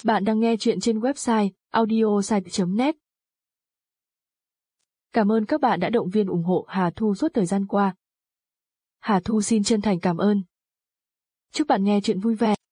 Bạn đang nghe chuyện trên website audiosite.net. Cảm ơn các bạn đã động viên ủng hộ Hà Thu suốt thời gian qua. Hà Thu xin chân thành cảm ơn. Chúc bạn nghe chuyện vui vẻ.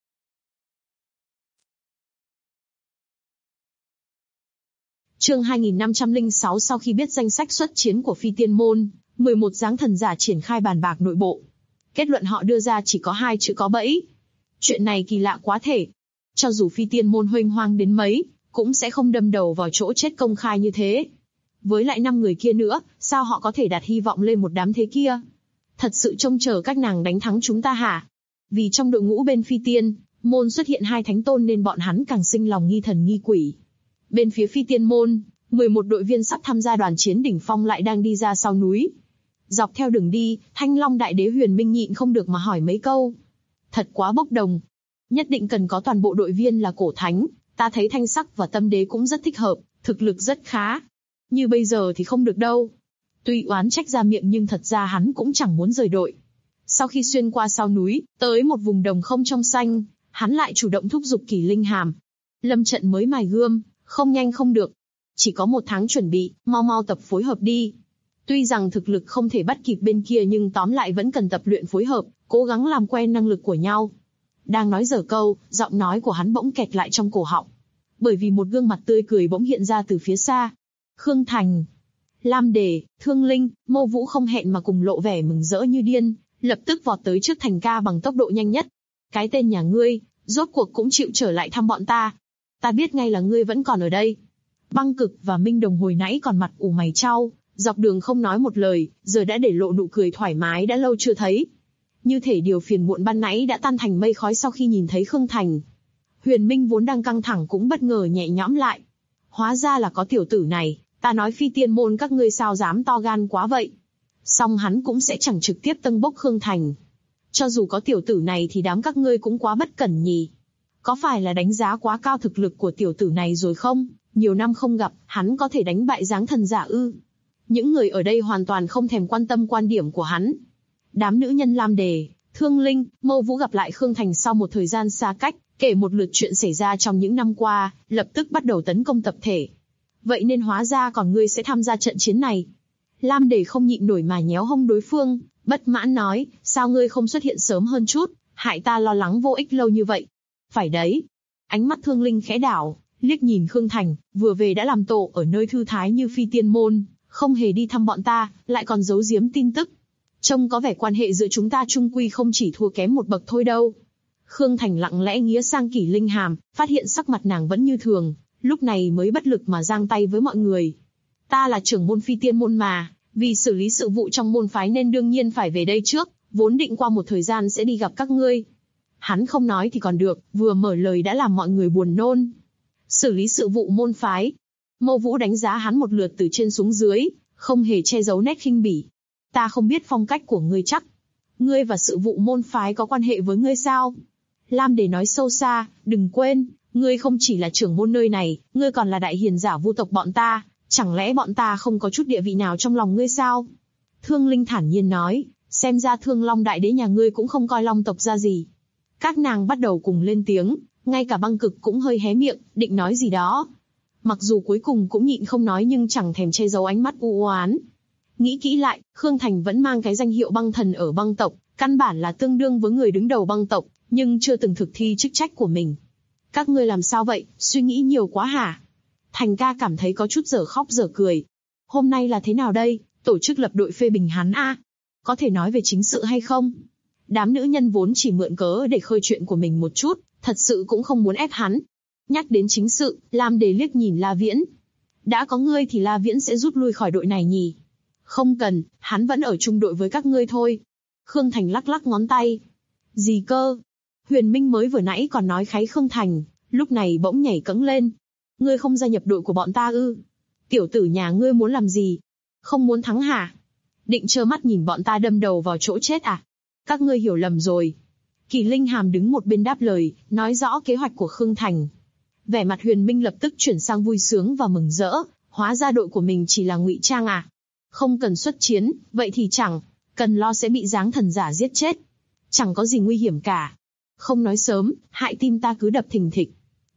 Chương 2506. Sau khi biết danh sách xuất chiến của Phi Tiên Môn, 11 giáng thần giả triển khai bàn bạc nội bộ. Kết luận họ đưa ra chỉ có 2 chữ: có bẫy. Chuyện này kỳ lạ quá thể. Cho dù Phi Tiên Môn huênh hoang đến mấy, cũng sẽ không đâm đầu vào chỗ chết công khai như thế. Với lại 5 người kia nữa, sao họ có thể đặt hy vọng lên một đám thế kia? Thật sự trông chờ các nàng đánh thắng chúng ta hả? Vì trong đội ngũ bên Phi Tiên Môn xuất hiện 2 thánh tôn nên bọn hắn càng sinh lòng nghi thần nghi quỷ. Bên phía Phi Tiên Môn, 11 đội viên sắp tham gia đoàn chiến đỉnh phong lại đang đi ra sau núi. Dọc theo đường đi, Thanh Long Đại Đế Huyền Minh nhịn không được mà hỏi mấy câu. Thật quá bốc đồng. Nhất định cần có toàn bộ đội viên là cổ thánh, ta thấy Thanh Sắc và Tâm Đế cũng rất thích hợp, thực lực rất khá. Như bây giờ thì không được đâu. Tuy oán trách ra miệng nhưng thật ra hắn cũng chẳng muốn rời đội. Sau khi xuyên qua sau núi, tới một vùng đồng không trong xanh, hắn lại chủ động thúc giục Kỷ Linh Hàm. Lâm trận mới mài gươm, không nhanh không được. Chỉ có 1 tháng chuẩn bị, mau mau tập phối hợp đi. Tuy rằng thực lực không thể bắt kịp bên kia nhưng tóm lại vẫn cần tập luyện phối hợp, cố gắng làm quen năng lực của nhau. Đang nói dở câu, giọng nói của hắn bỗng kẹt lại trong cổ họng. Bởi vì một gương mặt tươi cười bỗng hiện ra từ phía xa. Khương Thành, Lam Đề, Thương Linh, Mâu Vũ không hẹn mà cùng lộ vẻ mừng rỡ như điên, lập tức vọt tới trước Thành ca bằng tốc độ nhanh nhất. Cái tên nhà ngươi, rốt cuộc cũng chịu trở lại thăm bọn ta. Ta biết ngay là ngươi vẫn còn ở đây. Băng Cực và Minh Đồng hồi nãy còn mặt ủ mày chau, dọc đường không nói một lời, giờ đã để lộ nụ cười thoải mái đã lâu chưa thấy. Như thể điều phiền muộn ban nãy đã tan thành mây khói sau khi nhìn thấy Khương Thành. Huyền Minh vốn đang căng thẳng cũng bất ngờ nhẹ nhõm lại. Hóa ra là có tiểu tử này, ta nói Phi Tiên Môn các ngươi sao dám to gan quá vậy. Song hắn cũng sẽ chẳng trực tiếp tâng bốc Khương Thành. Cho dù có tiểu tử này thì đám các ngươi cũng quá bất cẩn nhỉ. Có phải là đánh giá quá cao thực lực của tiểu tử này rồi không? Nhiều năm không gặp, hắn có thể đánh bại giáng thần giả ư? Những người ở đây hoàn toàn không thèm quan tâm quan điểm của hắn. Đám nữ nhân Lam Đề, Thương Linh, Mâu Vũ gặp lại Khương Thành sau một thời gian xa cách, kể một lượt chuyện xảy ra trong những năm qua, lập tức bắt đầu tấn công tập thể. Vậy nên hóa ra còn ngươi sẽ tham gia trận chiến này. Lam Đề không nhịn nổi mà nhéo hông đối phương, bất mãn nói, sao ngươi không xuất hiện sớm hơn chút, hại ta lo lắng vô ích lâu như vậy. Phải đấy. Ánh mắt Thương Linh khẽ đảo, liếc nhìn Khương Thành, vừa về đã làm tổ ở nơi thư thái như Phi Tiên Môn, không hề đi thăm bọn ta, lại còn giấu giếm tin tức. Trông có vẻ quan hệ giữa chúng ta chung quy không chỉ thua kém một bậc thôi đâu. Khương Thành lặng lẽ nghía sang Kỷ Linh Hàm, phát hiện sắc mặt nàng vẫn như thường, lúc này mới bất lực mà giang tay với mọi người. Ta là trưởng môn Phi Tiên Môn mà, vì xử lý sự vụ trong môn phái nên đương nhiên phải về đây trước, vốn định qua một thời gian sẽ đi gặp các ngươi. Hắn không nói thì còn được, vừa mở lời đã làm mọi người buồn nôn. Xử lý sự vụ môn phái. Mâu Vũ đánh giá hắn một lượt từ trên xuống dưới, không hề che giấu nét khinh bỉ. Ta không biết phong cách của ngươi chắc. Ngươi và sự vụ môn phái có quan hệ với ngươi sao? Lam Đề nói sâu xa, đừng quên, ngươi không chỉ là trưởng môn nơi này, ngươi còn là đại hiền giả vu tộc bọn ta, chẳng lẽ bọn ta không có chút địa vị nào trong lòng ngươi sao? Thương Linh thản nhiên nói, xem ra Thương Long Đại Đế nhà ngươi cũng không coi Long tộc ra gì. Các nàng bắt đầu cùng lên tiếng, ngay cả Băng Cực cũng hơi hé miệng, định nói gì đó. Mặc dù cuối cùng cũng nhịn không nói nhưng chẳng thèm che giấu ánh mắt u oán. Nghĩ kỹ lại, Khương Thành vẫn mang cái danh hiệu băng thần ở băng tộc, căn bản là tương đương với người đứng đầu băng tộc, nhưng chưa từng thực thi chức trách của mình. Các ngươi làm sao vậy, suy nghĩ nhiều quá hả? Thành ca cảm thấy có chút dở khóc dở cười. Hôm nay là thế nào đây, tổ chức lập đội phê bình hắn à? Có thể nói về chính sự hay không? Đám nữ nhân vốn chỉ mượn cớ để khơi chuyện của mình một chút, thật sự cũng không muốn ép hắn. Nhắc đến chính sự, Lam Đề liếc nhìn La Viễn. Đã có ngươi thì La Viễn sẽ rút lui khỏi đội này nhỉ? Không cần, hắn vẫn ở chung đội với các ngươi thôi. Khương Thành lắc lắc ngón tay. Gì cơ? Huyền Minh mới vừa nãy còn nói kháy Khương Thành, lúc này bỗng nhảy cẫng lên. Ngươi không gia nhập đội của bọn ta ư? Tiểu tử nhà ngươi muốn làm gì? Không muốn thắng hả? Định trơ mắt nhìn bọn ta đâm đầu vào chỗ chết à? Các ngươi hiểu lầm rồi. Kỷ Linh Hàm đứng một bên đáp lời, nói rõ kế hoạch của Khương Thành. Vẻ mặt Huyền Minh lập tức chuyển sang vui sướng và mừng rỡ, hóa ra đội của mình chỉ là ngụy trang à? Không cần xuất chiến, vậy thì chẳng cần lo sẽ bị giáng thần giả giết chết. Chẳng có gì nguy hiểm cả. Không nói sớm, hại tim ta cứ đập thình thịch.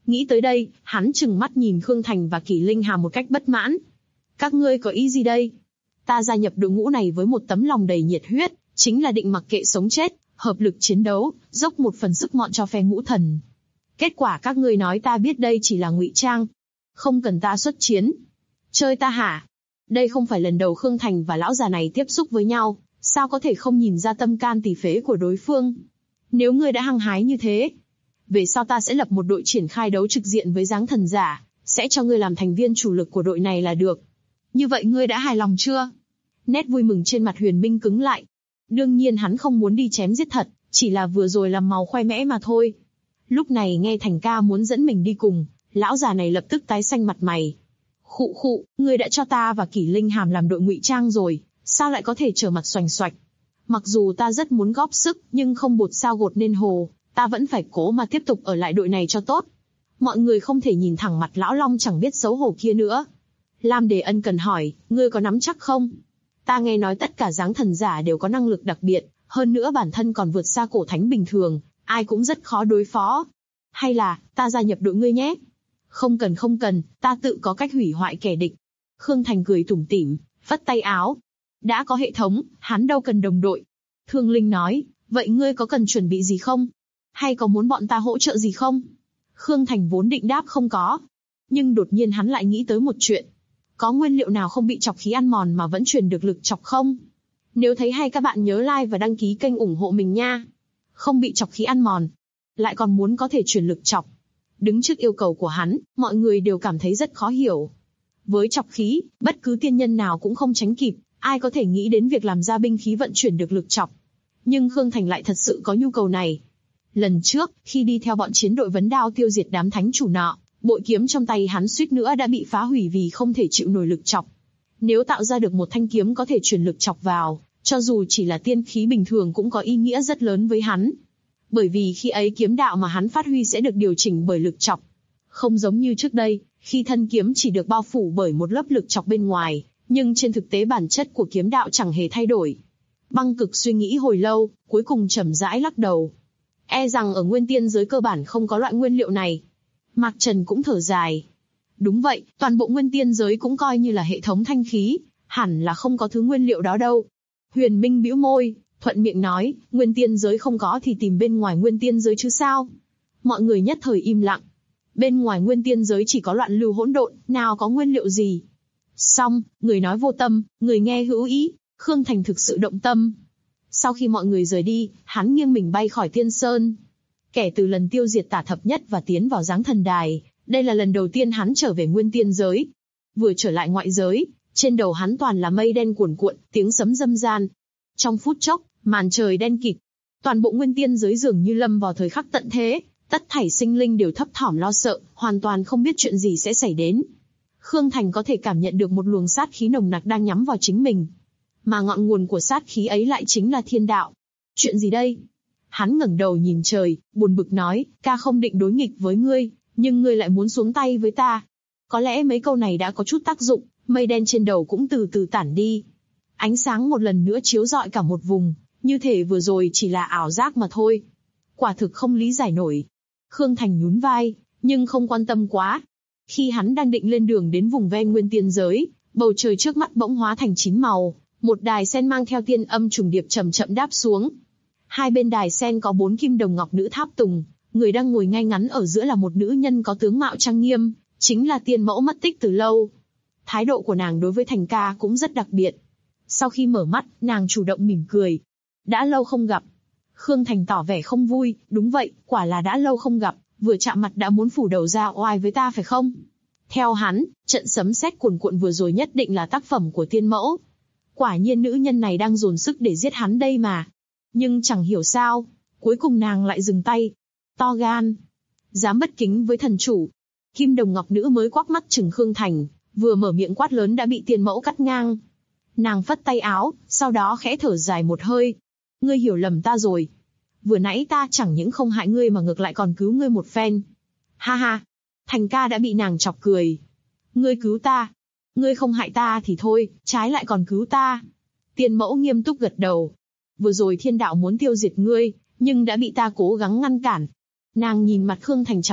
Nghĩ tới đây, hắn trừng mắt nhìn Khương Thành và Kỷ Linh Hàm một cách bất mãn. Các ngươi có ý gì đây? Ta gia nhập đội ngũ này với một tấm lòng đầy nhiệt huyết, chính là định mặc kệ sống chết, hợp lực chiến đấu, dốc một phần sức mọn cho phe Ngũ Thần. Kết quả các ngươi nói ta biết đây chỉ là ngụy trang, không cần ta xuất chiến. Chơi ta hả? Đây không phải lần đầu Khương Thành và lão già này tiếp xúc với nhau, sao có thể không nhìn ra tâm can tỳ phế của đối phương? Nếu ngươi đã hăng hái như thế, về sau ta sẽ lập một đội triển khai đấu trực diện với Giáng Thần Giả, sẽ cho ngươi làm thành viên chủ lực của đội này là được. Như vậy ngươi đã hài lòng chưa? Nét vui mừng trên mặt Huyền Minh cứng lại. Đương nhiên hắn không muốn đi chém giết thật, chỉ là vừa rồi làm màu khoe mẽ mà thôi. Lúc này nghe Thành ca muốn dẫn mình đi cùng, lão già này lập tức tái xanh mặt mày. Khụ khụ, ngươi đã cho ta và Kỷ Linh Hàm làm đội ngụy trang rồi, sao lại có thể trở mặt xoành xoạch? Mặc dù ta rất muốn góp sức, nhưng không bột sao gột nên hồ, ta vẫn phải cố mà tiếp tục ở lại đội này cho tốt. Mọi người không thể nhìn thẳng mặt lão long chẳng biết xấu hổ kia nữa. Lam Đề ân cần hỏi, ngươi có nắm chắc không? Ta nghe nói tất cả Giáng Thần Giả đều có năng lực đặc biệt, hơn nữa bản thân còn vượt xa cổ thánh bình thường, ai cũng rất khó đối phó. Hay là, ta gia nhập đội ngươi nhé? Không cần, ta tự có cách hủy hoại kẻ địch. Khương Thành cười tủm tỉm, phất tay áo. Đã có hệ thống, hắn đâu cần đồng đội. Thương Linh nói, vậy ngươi có cần chuẩn bị gì không? Hay có muốn bọn ta hỗ trợ gì không? Khương Thành vốn định đáp không có. Nhưng đột nhiên hắn lại nghĩ tới một chuyện. Có nguyên liệu nào không bị chọc khí ăn mòn mà vẫn truyền được lực chọc không? Nếu thấy hay các bạn nhớ like và đăng ký kênh ủng hộ mình nha. Không bị chọc khí ăn mòn, lại còn muốn có thể truyền lực chọc. Đứng trước yêu cầu của hắn, mọi người đều cảm thấy rất khó hiểu. Với chọc khí, bất cứ tiên nhân nào cũng không tránh kịp, ai có thể nghĩ đến việc làm ra binh khí vận chuyển được lực chọc. Nhưng Khương Thành lại thật sự có nhu cầu này. Lần trước, khi đi theo bọn chiến đội vấn đao tiêu diệt đám thánh chủ nọ, bội kiếm trong tay hắn suýt nữa đã bị phá hủy vì không thể chịu nổi lực chọc. Nếu tạo ra được một thanh kiếm có thể truyền lực chọc vào, cho dù chỉ là tiên khí bình thường cũng có ý nghĩa rất lớn với hắn. Bởi vì khi ấy kiếm đạo mà hắn phát huy sẽ được điều chỉnh bởi lực chọc. Không giống như trước đây, khi thân kiếm chỉ được bao phủ bởi một lớp lực chọc bên ngoài, nhưng trên thực tế bản chất của kiếm đạo chẳng hề thay đổi. Băng Cực suy nghĩ hồi lâu, cuối cùng chậm rãi lắc đầu. E rằng ở nguyên tiên giới cơ bản không có loại nguyên liệu này. Mạc Trần cũng thở dài. Đúng vậy, toàn bộ nguyên tiên giới cũng coi như là hệ thống thanh khí, hẳn là không có thứ nguyên liệu đó đâu. Huyền Minh bĩu môi, thuận miệng nói, nguyên tiên giới không có thì tìm bên ngoài nguyên tiên giới chứ sao? Mọi người nhất thời im lặng. Bên ngoài nguyên tiên giới chỉ có loạn lưu hỗn độn, nào có nguyên liệu gì? Xong, người nói vô tâm, người nghe hữu ý, Khương Thành thực sự động tâm. Sau khi mọi người rời đi, hắn nghiêng mình bay khỏi Tiên Sơn. Kể từ lần tiêu diệt Tả Thập Nhất và tiến vào Giáng Thần Đài, đây là lần đầu tiên hắn trở về nguyên tiên giới. Vừa trở lại ngoại giới, trên đầu hắn toàn là mây đen cuồn cuộn, tiếng sấm râm ran. Trong phút chốc, màn trời đen kịt. Toàn bộ nguyên tiên giới dường như lâm vào thời khắc tận thế, tất thảy sinh linh đều thấp thỏm lo sợ, hoàn toàn không biết chuyện gì sẽ xảy đến. Khương Thành có thể cảm nhận được một luồng sát khí nồng nặc đang nhắm vào chính mình. Mà ngọn nguồn của sát khí ấy lại chính là thiên đạo. Chuyện gì đây? Hắn ngẩng đầu nhìn trời, buồn bực nói, ca không định đối nghịch với ngươi, nhưng ngươi lại muốn xuống tay với ta. Có lẽ mấy câu này đã có chút tác dụng, mây đen trên đầu cũng từ từ tản đi. Ánh sáng một lần nữa chiếu rọi cả một vùng, như thể vừa rồi chỉ là ảo giác mà thôi. Quả thực không lý giải nổi. Khương Thành nhún vai, nhưng không quan tâm quá. Khi hắn đang định lên đường đến vùng ven nguyên tiên giới, bầu trời trước mắt bỗng hóa thành 9 màu, một đài sen mang theo tiên âm trùng điệp chậm chậm đáp xuống. Hai bên đài sen có 4 kim đồng ngọc nữ tháp tùng, người đang ngồi ngay ngắn ở giữa là một nữ nhân có tướng mạo trang nghiêm, chính là tiên mẫu mất tích từ lâu. Thái độ của nàng đối với Thành ca cũng rất đặc biệt. Sau khi mở mắt, nàng chủ động mỉm cười. Đã lâu không gặp. Khương Thành tỏ vẻ không vui, đúng vậy, quả là đã lâu không gặp, vừa chạm mặt đã muốn phủ đầu ra oai với ta phải không? Theo hắn, trận sấm sét cuồn cuộn vừa rồi nhất định là tác phẩm của tiên mẫu. Quả nhiên nữ nhân này đang dồn sức để giết hắn đây mà. Nhưng chẳng hiểu sao, cuối cùng nàng lại dừng tay. To gan, dám bất kính với thần chủ. Kim đồng ngọc nữ mới quắc mắt chừng Khương Thành, vừa mở miệng quát lớn đã bị tiên mẫu cắt ngang. Nàng phất tay áo, sau đó khẽ thở dài một hơi. Ngươi hiểu lầm ta rồi. Vừa nãy ta chẳng những không hại ngươi mà ngược lại còn cứu ngươi một phen. Ha ha, Thành ca đã bị nàng chọc cười. Ngươi cứu ta. Ngươi không hại ta thì thôi, trái lại còn cứu ta. Tiên mẫu nghiêm túc gật đầu. Vừa rồi thiên đạo muốn tiêu diệt ngươi, nhưng đã bị ta cố gắng ngăn cản. Nàng nhìn mặt Khương Thành chằm chằm,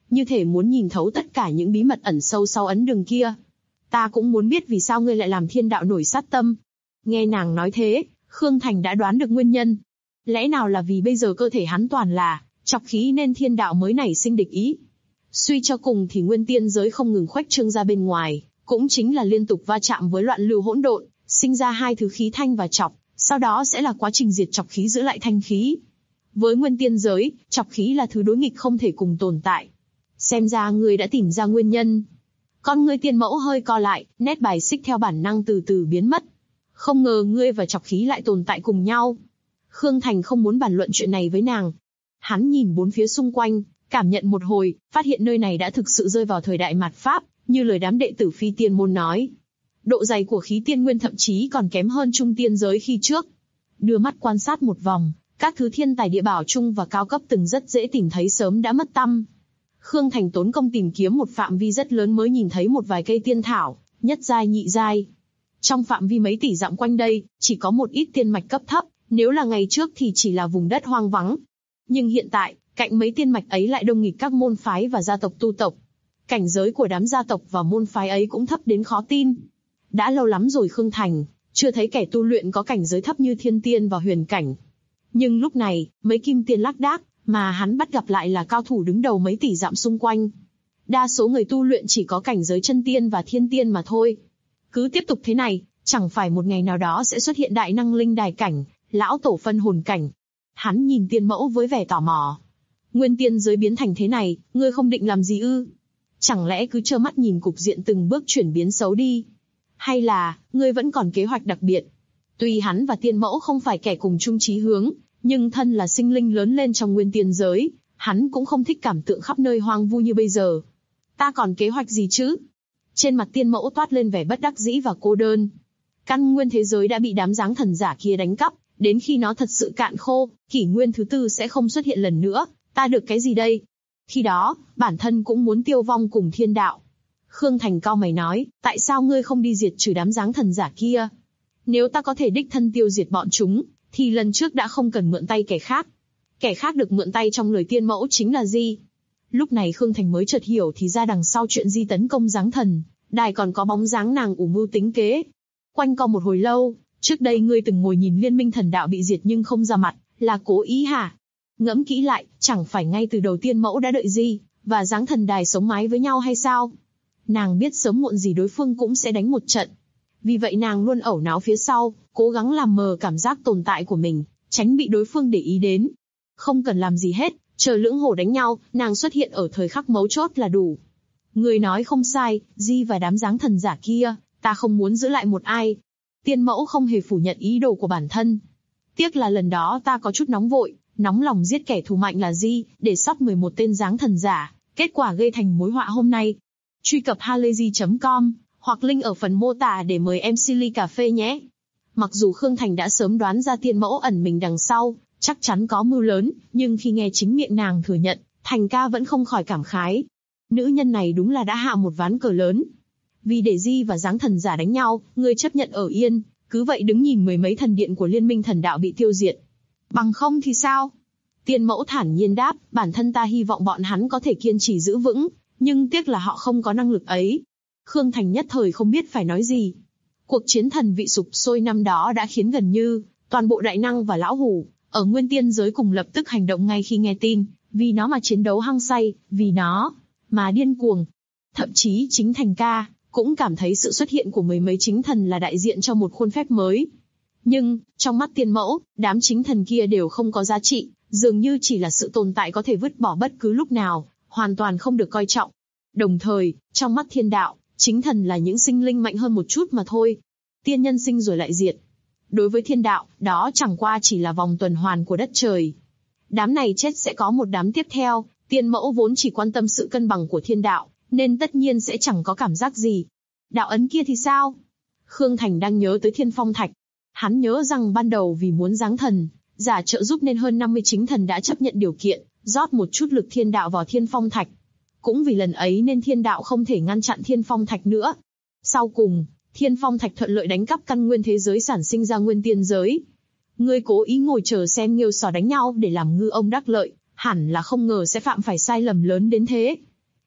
như thể muốn nhìn thấu tất cả những bí mật ẩn sâu sau ấn đường kia. Ta cũng muốn biết vì sao ngươi lại làm thiên đạo nổi sát tâm. Nghe nàng nói thế, Khương Thành đã đoán được nguyên nhân. Lẽ nào là vì bây giờ cơ thể hắn toàn là trọc khí nên thiên đạo mới nảy sinh địch ý. Suy cho cùng thì nguyên tiên giới không ngừng khuếch trương ra bên ngoài, cũng chính là liên tục va chạm với loạn lưu hỗn độn, sinh ra hai thứ khí thanh và trọc, sau đó sẽ là quá trình diệt trọc khí giữ lại thanh khí. Với nguyên tiên giới, trọc khí là thứ đối nghịch không thể cùng tồn tại. Xem ra ngươi đã tìm ra nguyên nhân. Con ngươi Tiên Mẫu hơi co lại, nét bài xích theo bản năng từ từ biến mất. Không ngờ ngươi và trọc khí lại tồn tại cùng nhau. Khương Thành không muốn bàn luận chuyện này với nàng. Hắn nhìn bốn phía xung quanh, cảm nhận một hồi, phát hiện nơi này đã thực sự rơi vào thời đại mạt Pháp, như lời đám đệ tử Phi Tiên môn nói. Độ dày của khí tiên nguyên thậm chí còn kém hơn trung tiên giới khi trước. Đưa mắt quan sát một vòng, các thứ thiên tài địa bảo trung và cao cấp từng rất dễ tìm thấy sớm đã mất tăm. Khương Thành tốn công tìm kiếm một phạm vi rất lớn mới nhìn thấy một vài cây tiên thảo, nhất giai nhị giai. Trong phạm vi mấy tỷ dặm quanh đây, chỉ có một ít tiên mạch cấp thấp, nếu là ngày trước thì chỉ là vùng đất hoang vắng. Nhưng hiện tại, cạnh mấy tiên mạch ấy lại đông nghịt các môn phái và gia tộc tu tộc. Cảnh giới của đám gia tộc và môn phái ấy cũng thấp đến khó tin. Đã lâu lắm rồi Khương Thành chưa thấy kẻ tu luyện có cảnh giới thấp như thiên tiên và huyền cảnh. Nhưng lúc này, mấy kim tiên lác đác mà hắn bắt gặp lại là cao thủ đứng đầu mấy tỷ dặm xung quanh. Đa số người tu luyện chỉ có cảnh giới chân tiên và thiên tiên mà thôi. Cứ tiếp tục thế này, chẳng phải một ngày nào đó sẽ xuất hiện đại năng linh đài cảnh, lão tổ phân hồn cảnh. Hắn nhìn Tiên Mẫu với vẻ tò mò. Nguyên tiên giới biến thành thế này, ngươi không định làm gì ư? Chẳng lẽ cứ trơ mắt nhìn cục diện từng bước chuyển biến xấu đi? Hay là, ngươi vẫn còn kế hoạch đặc biệt? Tuy hắn và Tiên Mẫu không phải kẻ cùng chung chí hướng, nhưng thân là sinh linh lớn lên trong nguyên tiên giới, hắn cũng không thích cảm tượng khắp nơi hoang vu như bây giờ. Ta còn kế hoạch gì chứ? Trên mặt Tiên Mẫu toát lên vẻ bất đắc dĩ và cô đơn. Căn nguyên thế giới đã bị đám giáng thần giả kia đánh cắp, đến khi nó thật sự cạn khô, kỷ nguyên thứ tư sẽ không xuất hiện lần nữa, ta được cái gì đây? Khi đó, bản thân cũng muốn tiêu vong cùng thiên đạo. Khương Thành cau mày nói, tại sao ngươi không đi diệt trừ đám giáng thần giả kia? Nếu ta có thể đích thân tiêu diệt bọn chúng, thì lần trước đã không cần mượn tay kẻ khác. Kẻ khác được mượn tay trong lời Tiên Mẫu chính là Di. Lúc này Khương Thành mới chợt hiểu thì ra đằng sau chuyện Di tấn công giáng thần, đài còn có bóng dáng nàng ủ mưu tính kế. Quanh co một hồi lâu, trước đây ngươi từng ngồi nhìn Liên minh thần đạo bị diệt nhưng không ra mặt, là cố ý hả? Ngẫm kỹ lại, chẳng phải ngay từ đầu Tiên Mẫu đã đợi Di và giáng thần đài sống mái với nhau hay sao? Nàng biết sớm muộn gì đối phương cũng sẽ đánh một trận. Vì vậy nàng luôn ẩu náo phía sau, cố gắng làm mờ cảm giác tồn tại của mình, tránh bị đối phương để ý đến. Không cần làm gì hết, chờ lưỡng hổ đánh nhau, nàng xuất hiện ở thời khắc mấu chốt là đủ. Người nói không sai, Di và đám giáng thần giả kia, ta không muốn giữ lại một ai. Tiên Mẫu không hề phủ nhận ý đồ của bản thân. Tiếc là lần đó ta có chút nóng vội, nóng lòng giết kẻ thù mạnh là Di, để sót 11 tên giáng thần giả, kết quả gây thành mối họa hôm nay. Truy cập halayzi.com hoặc link ở phần mô tả để mời em Silly cà phê nhé. Mặc dù Khương Thành đã sớm đoán ra Tiên Mẫu ẩn mình đằng sau, chắc chắn có mưu lớn, nhưng khi nghe chính miệng nàng thừa nhận, Thành ca vẫn không khỏi cảm khái. Nữ nhân này đúng là đã hạ một ván cờ lớn. Vì để Di và giáng thần giả đánh nhau, ngươi chấp nhận ở yên, cứ vậy đứng nhìn mười mấy thần điện của Liên minh thần đạo bị tiêu diệt. Bằng không thì sao? Tiên Mẫu thản nhiên đáp, bản thân ta hy vọng bọn hắn có thể kiên trì giữ vững, nhưng tiếc là họ không có năng lực ấy. Khương Thành nhất thời không biết phải nói gì. Cuộc chiến thần vị sụp sôi năm đó đã khiến gần như toàn bộ đại năng và lão hủ ở nguyên tiên giới cùng lập tức hành động ngay khi nghe tin, vì nó mà chiến đấu hăng say, vì nó mà điên cuồng. Thậm chí chính Thành ca cũng cảm thấy sự xuất hiện của mười mấy chính thần là đại diện cho một khuôn phép mới. Nhưng, trong mắt Tiên Mẫu, đám chính thần kia đều không có giá trị, dường như chỉ là sự tồn tại có thể vứt bỏ bất cứ lúc nào, hoàn toàn không được coi trọng. Đồng thời, trong mắt thiên đạo, chính thần là những sinh linh mạnh hơn một chút mà thôi. Tiên nhân sinh rồi lại diệt. Đối với thiên đạo, đó chẳng qua chỉ là vòng tuần hoàn của đất trời. Đám này chết sẽ có một đám tiếp theo, Tiên Mẫu vốn chỉ quan tâm sự cân bằng của thiên đạo, nên tất nhiên sẽ chẳng có cảm giác gì. Đạo ấn kia thì sao? Khương Thành đang nhớ tới Thiên Phong Thạch. Hắn nhớ rằng ban đầu vì muốn giáng thần, giả trợ giúp nên hơn 50 chính thần đã chấp nhận điều kiện, rót một chút lực thiên đạo vào Thiên Phong Thạch. Cũng vì lần ấy nên thiên đạo không thể ngăn chặn Thiên Phong Thạch nữa. Sau cùng, Thiên Phong Thạch thuận lợi đánh cắp căn nguyên thế giới sản sinh ra nguyên tiên giới. Ngươi cố ý ngồi chờ xem Nghiêu Sò đánh nhau để làm ngư ông đắc lợi, hẳn là không ngờ sẽ phạm phải sai lầm lớn đến thế.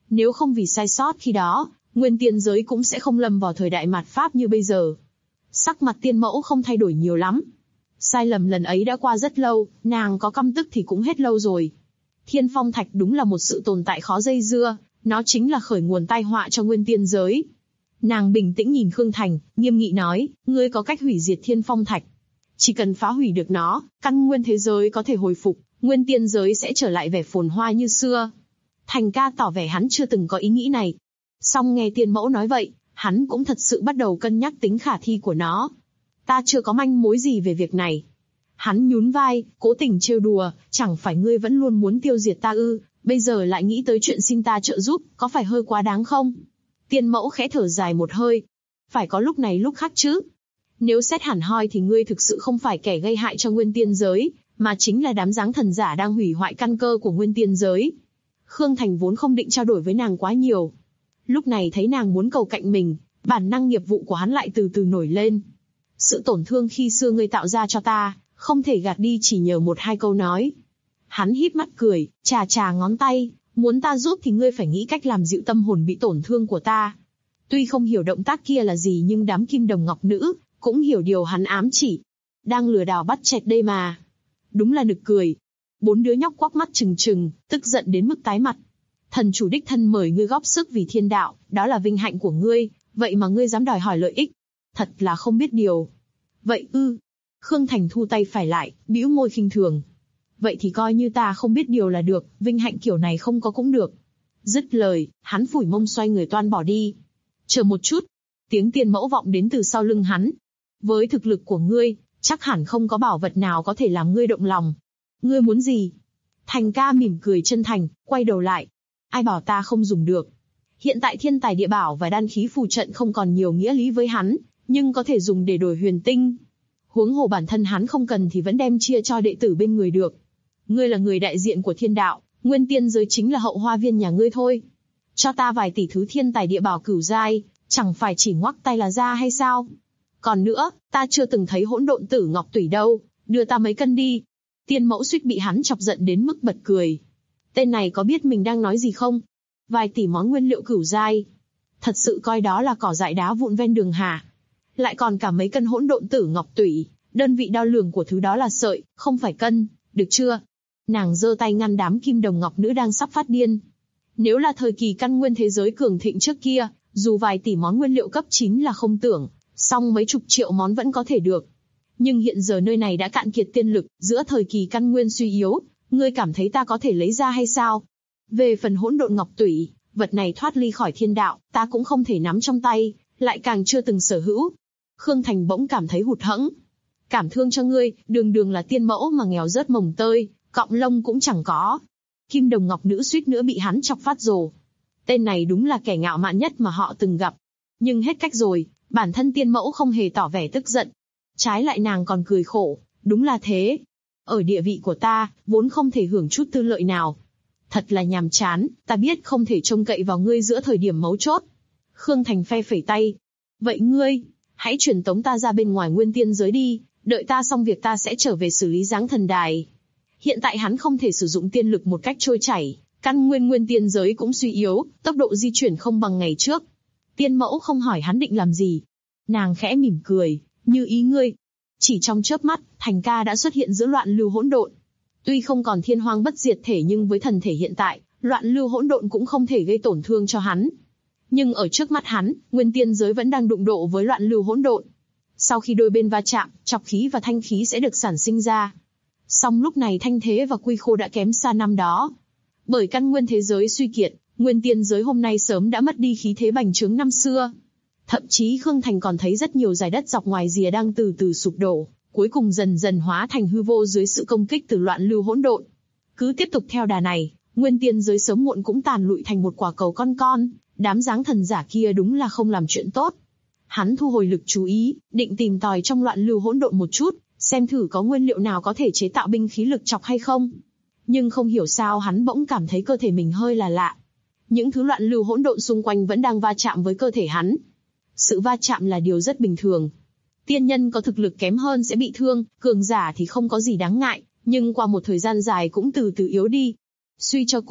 Nếu không vì sai sót khi đó, nguyên tiên giới cũng sẽ không lâm vào thời đại mạt Pháp như bây giờ. Sắc mặt tiên mẫu không thay đổi nhiều lắm. Sai lầm lần ấy đã qua rất lâu, nàng có căm tức thì cũng hết lâu rồi. Thiên phong thạch đúng là một sự tồn tại khó dây dưa, nó chính là khởi nguồn tai họa cho nguyên tiên giới. Nàng bình tĩnh nhìn Khương Thành, nghiêm nghị nói, ngươi có cách hủy diệt thiên phong thạch. Chỉ cần phá hủy được nó, căn nguyên thế giới có thể hồi phục, nguyên tiên giới sẽ trở lại vẻ phồn hoa như xưa. Thành ca tỏ vẻ hắn chưa từng có ý nghĩ này. Song nghe tiên mẫu nói vậy, hắn cũng thật sự bắt đầu cân nhắc tính khả thi của nó. Ta chưa có manh mối gì về việc này. Hắn nhún vai, cố tình trêu đùa, chẳng phải ngươi vẫn luôn muốn tiêu diệt ta ư, bây giờ lại nghĩ tới chuyện xin ta trợ giúp, có phải hơi quá đáng không? Tiên mẫu khẽ thở dài một hơi. Phải có lúc này lúc khác chứ. Nếu xét hẳn hoi thì ngươi thực sự không phải kẻ gây hại cho nguyên tiên giới, mà chính là đám giáng thần giả đang hủy hoại căn cơ của nguyên tiên giới. Khương Thành vốn không định trao đổi với nàng quá nhiều. Lúc này thấy nàng muốn cầu cạnh mình, bản năng nghiệp vụ của hắn lại từ từ nổi lên. Sự tổn thương khi xưa ngươi tạo ra cho ta, không thể gạt đi chỉ nhờ một hai câu nói. Hắn híp mắt cười, chà chà ngón tay, muốn ta giúp thì ngươi phải nghĩ cách làm dịu tâm hồn bị tổn thương của ta. Tuy không hiểu động tác kia là gì nhưng đám kim đồng ngọc nữ cũng hiểu điều hắn ám chỉ. Đang lừa đảo bắt chẹt đây mà. Đúng là nực cười. 4 đứa nhóc quắc mắt trừng trừng, tức giận đến mức tái mặt. Thần chủ đích thân mời ngươi góp sức vì thiên đạo, đó là vinh hạnh của ngươi, vậy mà ngươi dám đòi hỏi lợi ích. Thật là không biết điều. Vậy ư? Khương Thành thu tay phải lại, bĩu môi khinh thường. Vậy thì coi như ta không biết điều là được, vinh hạnh kiểu này không có cũng được. Dứt lời, hắn phủi mông xoay người toan bỏ đi. Chờ một chút. Tiếng tiên mẫu vọng đến từ sau lưng hắn. Với thực lực của ngươi, chắc hẳn không có bảo vật nào có thể làm ngươi động lòng. Ngươi muốn gì? Thành ca mỉm cười chân thành, quay đầu lại. Ai bảo ta không dùng được. Hiện tại thiên tài địa bảo và đan khí phù trận không còn nhiều nghĩa lý với hắn, nhưng có thể dùng để đổi huyền tinh. Huống hồ bản thân hắn không cần thì vẫn đem chia cho đệ tử bên người được. Ngươi là người đại diện của thiên đạo, nguyên tiên giới chính là hậu hoa viên nhà ngươi thôi. Cho ta vài tỷ thứ thiên tài địa bảo cửu giai, chẳng phải chỉ ngoắc tay là ra hay sao? Còn nữa, ta chưa từng thấy hỗn độn tử ngọc tủy đâu, đưa ta mấy cân đi. Tiên mẫu suýt bị hắn chọc giận đến mức bật cười. Tên này có biết mình đang nói gì không? Vài tỷ món nguyên liệu cửu giai. Thật sự coi đó là cỏ dại đá vụn ven đường hả? Lại còn cả mấy cân hỗn độn tử ngọc tủy, đơn vị đo lường của thứ đó là sợi, không phải cân, được chưa? Nàng giơ tay ngăn đám kim đồng ngọc nữ đang sắp phát điên. Nếu là thời kỳ căn nguyên thế giới cường thịnh trước kia, dù vài tỷ món nguyên liệu cấp 9 là không tưởng, song mấy chục triệu món vẫn có thể được. Nhưng hiện giờ nơi này đã cạn kiệt tiên lực, giữa thời kỳ căn nguyên suy yếu, ngươi cảm thấy ta có thể lấy ra hay sao? Về phần hỗn độn ngọc tủy, vật này thoát ly khỏi thiên đạo, ta cũng không thể nắm trong tay, lại càng chưa từng sở hữu. Khương Thành bỗng cảm thấy hụt hẫng. Cảm thương cho ngươi, đường đường là tiên mẫu mà nghèo rớt mồng tơi, cọng lông cũng chẳng có. Kim đồng ngọc nữ suýt nữa bị hắn chọc phát rồ. Tên này đúng là kẻ ngạo mạn nhất mà họ từng gặp. Nhưng hết cách rồi, bản thân tiên mẫu không hề tỏ vẻ tức giận. Trái lại nàng còn cười khổ, đúng là thế. Ở địa vị của ta, vốn không thể hưởng chút tư lợi nào. Thật là nhàm chán, ta biết không thể trông cậy vào ngươi giữa thời điểm mấu chốt. Khương Thành phe phẩy tay. Vậy ngươi, hãy truyền tống ta ra bên ngoài nguyên tiên giới đi, đợi ta xong việc ta sẽ trở về xử lý giáng thần đài. Hiện tại hắn không thể sử dụng tiên lực một cách trôi chảy, căn nguyên tiên giới cũng suy yếu, tốc độ di chuyển không bằng ngày trước. Tiên mẫu không hỏi hắn định làm gì. Nàng khẽ mỉm cười, như ý ngươi. Chỉ trong chớp mắt, Thành ca đã xuất hiện giữa loạn lưu hỗn độn. Tuy không còn thiên hoang bất diệt thể nhưng với thần thể hiện tại, loạn lưu hỗn độn cũng không thể gây tổn thương cho hắn. Nhưng ở trước mắt hắn, nguyên tiên giới vẫn đang đụng độ với loạn lưu hỗn độn. Sau khi đôi bên va chạm, trọc khí và thanh khí sẽ được sản sinh ra. Song lúc này thanh thế và quy khô đã kém xa năm đó. Bởi căn nguyên thế giới suy kiệt, nguyên tiên giới hôm nay sớm đã mất đi khí thế bành trướng năm xưa. Thậm chí Khương Thành còn thấy rất nhiều dải đất dọc ngoài rìa đang từ từ sụp đổ, cuối cùng dần dần hóa thành hư vô dưới sự công kích từ loạn lưu hỗn độn. Cứ tiếp tục theo đà này, nguyên tiên giới sớm muộn cũng tàn lụi thành một quả cầu con, đám giáng thần giả kia đúng là không làm chuyện tốt. Hắn thu hồi lực chú ý, định tìm tòi trong loạn lưu hỗn độn một chút, xem thử có nguyên liệu nào có thể chế tạo binh khí lực chọc hay không. Nhưng không hiểu sao hắn bỗng cảm thấy cơ thể mình hơi là lạ. Những thứ loạn lưu hỗn độn xung quanh vẫn đang va chạm với cơ thể hắn. Sự va chạm là điều rất bình thường. Tiên nhân có thực lực kém hơn sẽ bị thương, cường giả thì không có gì đáng ngại, nhưng qua một thời gian dài cũng từ từ yếu đi. Suy cho cùng,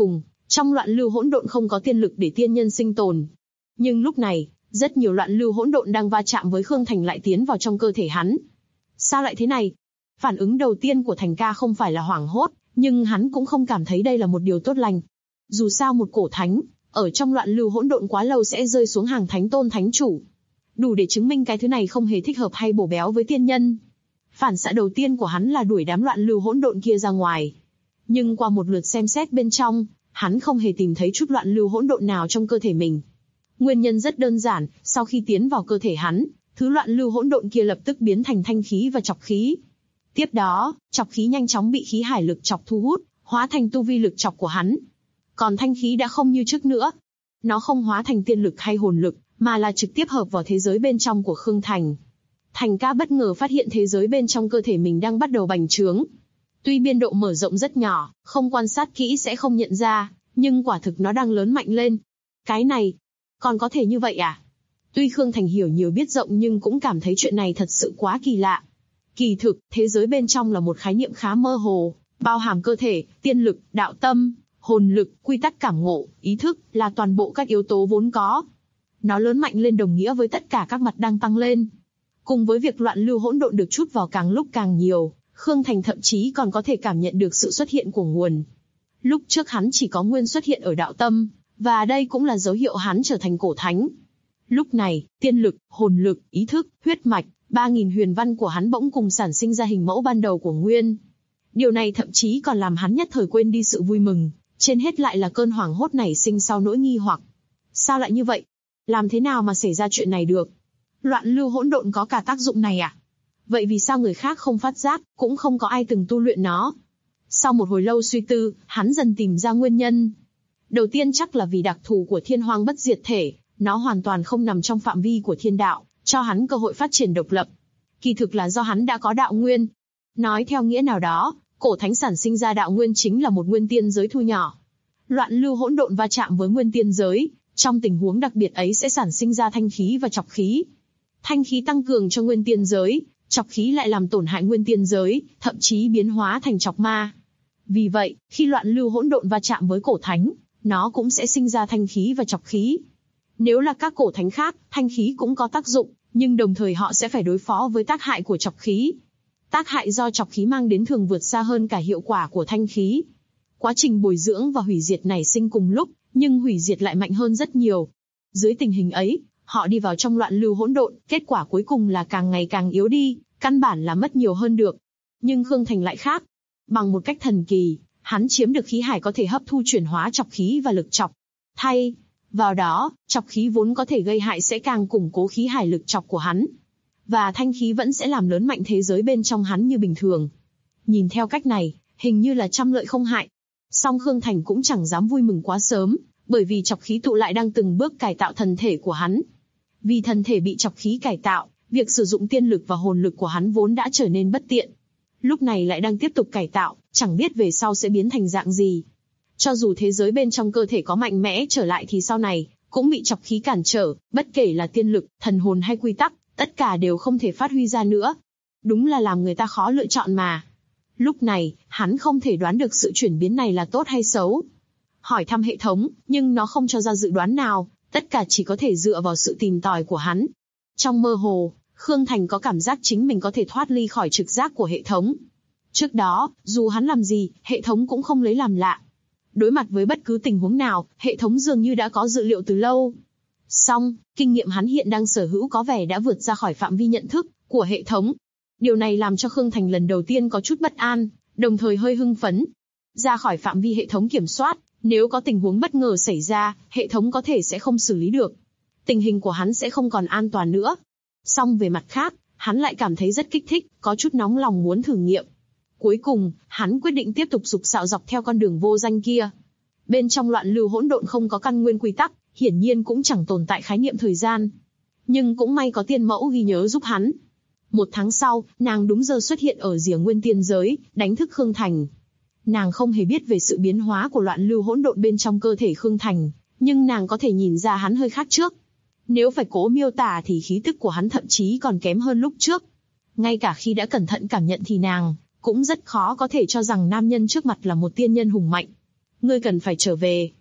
Trong loạn lưu hỗn độn không có tiên lực để tiên nhân sinh tồn. Nhưng lúc này, rất nhiều loạn lưu hỗn độn đang va chạm với Khương Thành lại tiến vào trong cơ thể hắn. Sao lại thế này? Phản ứng đầu tiên của Thành ca không phải là hoảng hốt, nhưng hắn cũng không cảm thấy đây là một điều tốt lành. Dù sao một cổ thánh, ở trong loạn lưu hỗn độn quá lâu sẽ rơi xuống hàng thánh tôn thánh chủ. Đủ để chứng minh cái thứ này không hề thích hợp hay bổ béo với tiên nhân. Phản xạ đầu tiên của hắn là đuổi đám loạn lưu hỗn độn kia ra ngoài. Nhưng qua một lượt xem xét bên trong, hắn không hề tìm thấy chút loạn lưu hỗn độn nào trong cơ thể mình. Nguyên nhân rất đơn giản, sau khi tiến vào cơ thể hắn, thứ loạn lưu hỗn độn kia lập tức biến thành thanh khí và chọc khí. Tiếp đó, chọc khí nhanh chóng bị khí hải lực chọc thu hút, hóa thành tu vi lực chọc của hắn. Còn thanh khí đã không như trước nữa. Nó không hóa thành tiên lực hay hồn lực, mà là trực tiếp hợp vào thế giới bên trong của Khương Thành. Thành ca bất ngờ phát hiện thế giới bên trong cơ thể mình đang bắt đầu bành trướng. Tuy biên độ mở rộng rất nhỏ, không quan sát kỹ sẽ không nhận ra, nhưng quả thực nó đang lớn mạnh lên. Cái này, còn có thể như vậy à? Tuy Khương Thành hiểu nhiều biết rộng nhưng cũng cảm thấy chuyện này thật sự quá kỳ lạ. Kỳ thực, thế giới bên trong là một khái niệm khá mơ hồ, bao hàm cơ thể, tiên lực, đạo tâm, hồn lực, quy tắc cảm ngộ, ý thức, là toàn bộ các yếu tố vốn có. Nó lớn mạnh lên đồng nghĩa với tất cả các mặt đang tăng lên. Cùng với việc loạn lưu hỗn độn được trút vào càng lúc càng nhiều, Khương Thành thậm chí còn có thể cảm nhận được sự xuất hiện của nguồn. Lúc trước hắn chỉ có nguyên xuất hiện ở đạo tâm, và đây cũng là dấu hiệu hắn trở thành cổ thánh. Lúc này, tiên lực, hồn lực, ý thức, huyết mạch, 3.000 huyền văn của hắn bỗng cùng sản sinh ra hình mẫu ban đầu của nguyên. Điều này thậm chí còn làm hắn nhất thời quên đi sự vui mừng, trên hết lại là cơn hoảng hốt nảy sinh sau nỗi nghi hoặc. Sao lại như vậy? Làm thế nào mà xảy ra chuyện này được? Loạn lưu hỗn độn có cả tác dụng này à? Vậy vì sao người khác không phát giác, cũng không có ai từng tu luyện nó? Sau một hồi lâu suy tư, hắn dần tìm ra nguyên nhân. Đầu tiên chắc là vì đặc thù của thiên hoang bất diệt thể, nó hoàn toàn không nằm trong phạm vi của thiên đạo, cho hắn cơ hội phát triển độc lập. Kỳ thực là do hắn đã có đạo nguyên. Nói theo nghĩa nào đó, cổ thánh sản sinh ra đạo nguyên chính là một nguyên tiên giới thu nhỏ. Loạn lưu hỗn độn va chạm với nguyên tiên giới, trong tình huống đặc biệt ấy sẽ sản sinh ra thanh khí và chọc khí. Thanh khí tăng cường cho nguyên tiên giới, chọc khí lại làm tổn hại nguyên tiên giới, thậm chí biến hóa thành chọc ma. Vì vậy, khi loạn lưu hỗn độn va chạm với cổ thánh, nó cũng sẽ sinh ra thanh khí và chọc khí. Nếu là các cổ thánh khác, thanh khí cũng có tác dụng, nhưng đồng thời họ sẽ phải đối phó với tác hại của chọc khí. Tác hại do chọc khí mang đến thường vượt xa hơn cả hiệu quả của thanh khí. Quá trình bồi dưỡng và hủy diệt nảy sinh cùng lúc, nhưng hủy diệt lại mạnh hơn rất nhiều. Dưới tình hình ấy, họ đi vào trong loạn lưu hỗn độn, kết quả cuối cùng là càng ngày càng yếu đi, căn bản là mất nhiều hơn được. Nhưng Khương Thành lại khác. Bằng một cách thần kỳ, hắn chiếm được khí hải có thể hấp thu chuyển hóa chọc khí và lực chọc. Thay vào đó, chọc khí vốn có thể gây hại sẽ càng củng cố khí hải lực chọc của hắn. Và thanh khí vẫn sẽ làm lớn mạnh thế giới bên trong hắn như bình thường. Nhìn theo cách này, hình như là trăm lợi không hại. Song Khương Thành cũng chẳng dám vui mừng quá sớm, bởi vì chọc khí tụ lại đang từng bước cải tạo thần thể của hắn. Vì thần thể bị chọc khí cải tạo, việc sử dụng tiên lực và hồn lực của hắn vốn đã trở nên bất tiện. Lúc này lại đang tiếp tục cải tạo, chẳng biết về sau sẽ biến thành dạng gì. Cho dù thế giới bên trong cơ thể có mạnh mẽ trở lại thì sau này, cũng bị chọc khí cản trở, bất kể là tiên lực, thần hồn hay quy tắc, tất cả đều không thể phát huy ra nữa. Đúng là làm người ta khó lựa chọn mà. Lúc này, hắn không thể đoán được sự chuyển biến này là tốt hay xấu. Hỏi thăm hệ thống, nhưng nó không cho ra dự đoán nào, tất cả chỉ có thể dựa vào sự tìm tòi của hắn. Trong mơ hồ, Khương Thành có cảm giác chính mình có thể thoát ly khỏi trực giác của hệ thống. Trước đó, dù hắn làm gì, hệ thống cũng không lấy làm lạ. Đối mặt với bất cứ tình huống nào, hệ thống dường như đã có dự liệu từ lâu. Song, kinh nghiệm hắn hiện đang sở hữu có vẻ đã vượt ra khỏi phạm vi nhận thức của hệ thống. Điều này làm cho Khương Thành lần đầu tiên có chút bất an, đồng thời hơi hưng phấn. Ra khỏi phạm vi hệ thống kiểm soát, nếu có tình huống bất ngờ xảy ra, hệ thống có thể sẽ không xử lý được. Tình hình của hắn sẽ không còn an toàn nữa. Song về mặt khác, hắn lại cảm thấy rất kích thích, có chút nóng lòng muốn thử nghiệm. Cuối cùng, hắn quyết định tiếp tục sục sạo dọc theo con đường vô danh kia. Bên trong loạn lưu hỗn độn không có căn nguyên quy tắc, hiển nhiên cũng chẳng tồn tại khái niệm thời gian. Nhưng cũng may có tiên mẫu ghi nhớ giúp hắn. 1 tháng sau, nàng đúng giờ xuất hiện ở rìa nguyên tiên giới, đánh thức Khương Thành. Nàng không hề biết về sự biến hóa của loạn lưu hỗn độn bên trong cơ thể Khương Thành, nhưng nàng có thể nhìn ra hắn hơi khác trước. Nếu phải cố miêu tả thì khí tức của hắn thậm chí còn kém hơn lúc trước. Ngay cả khi đã cẩn thận cảm nhận thì nàng cũng rất khó có thể cho rằng nam nhân trước mặt là một tiên nhân hùng mạnh. Ngươi cần phải trở về.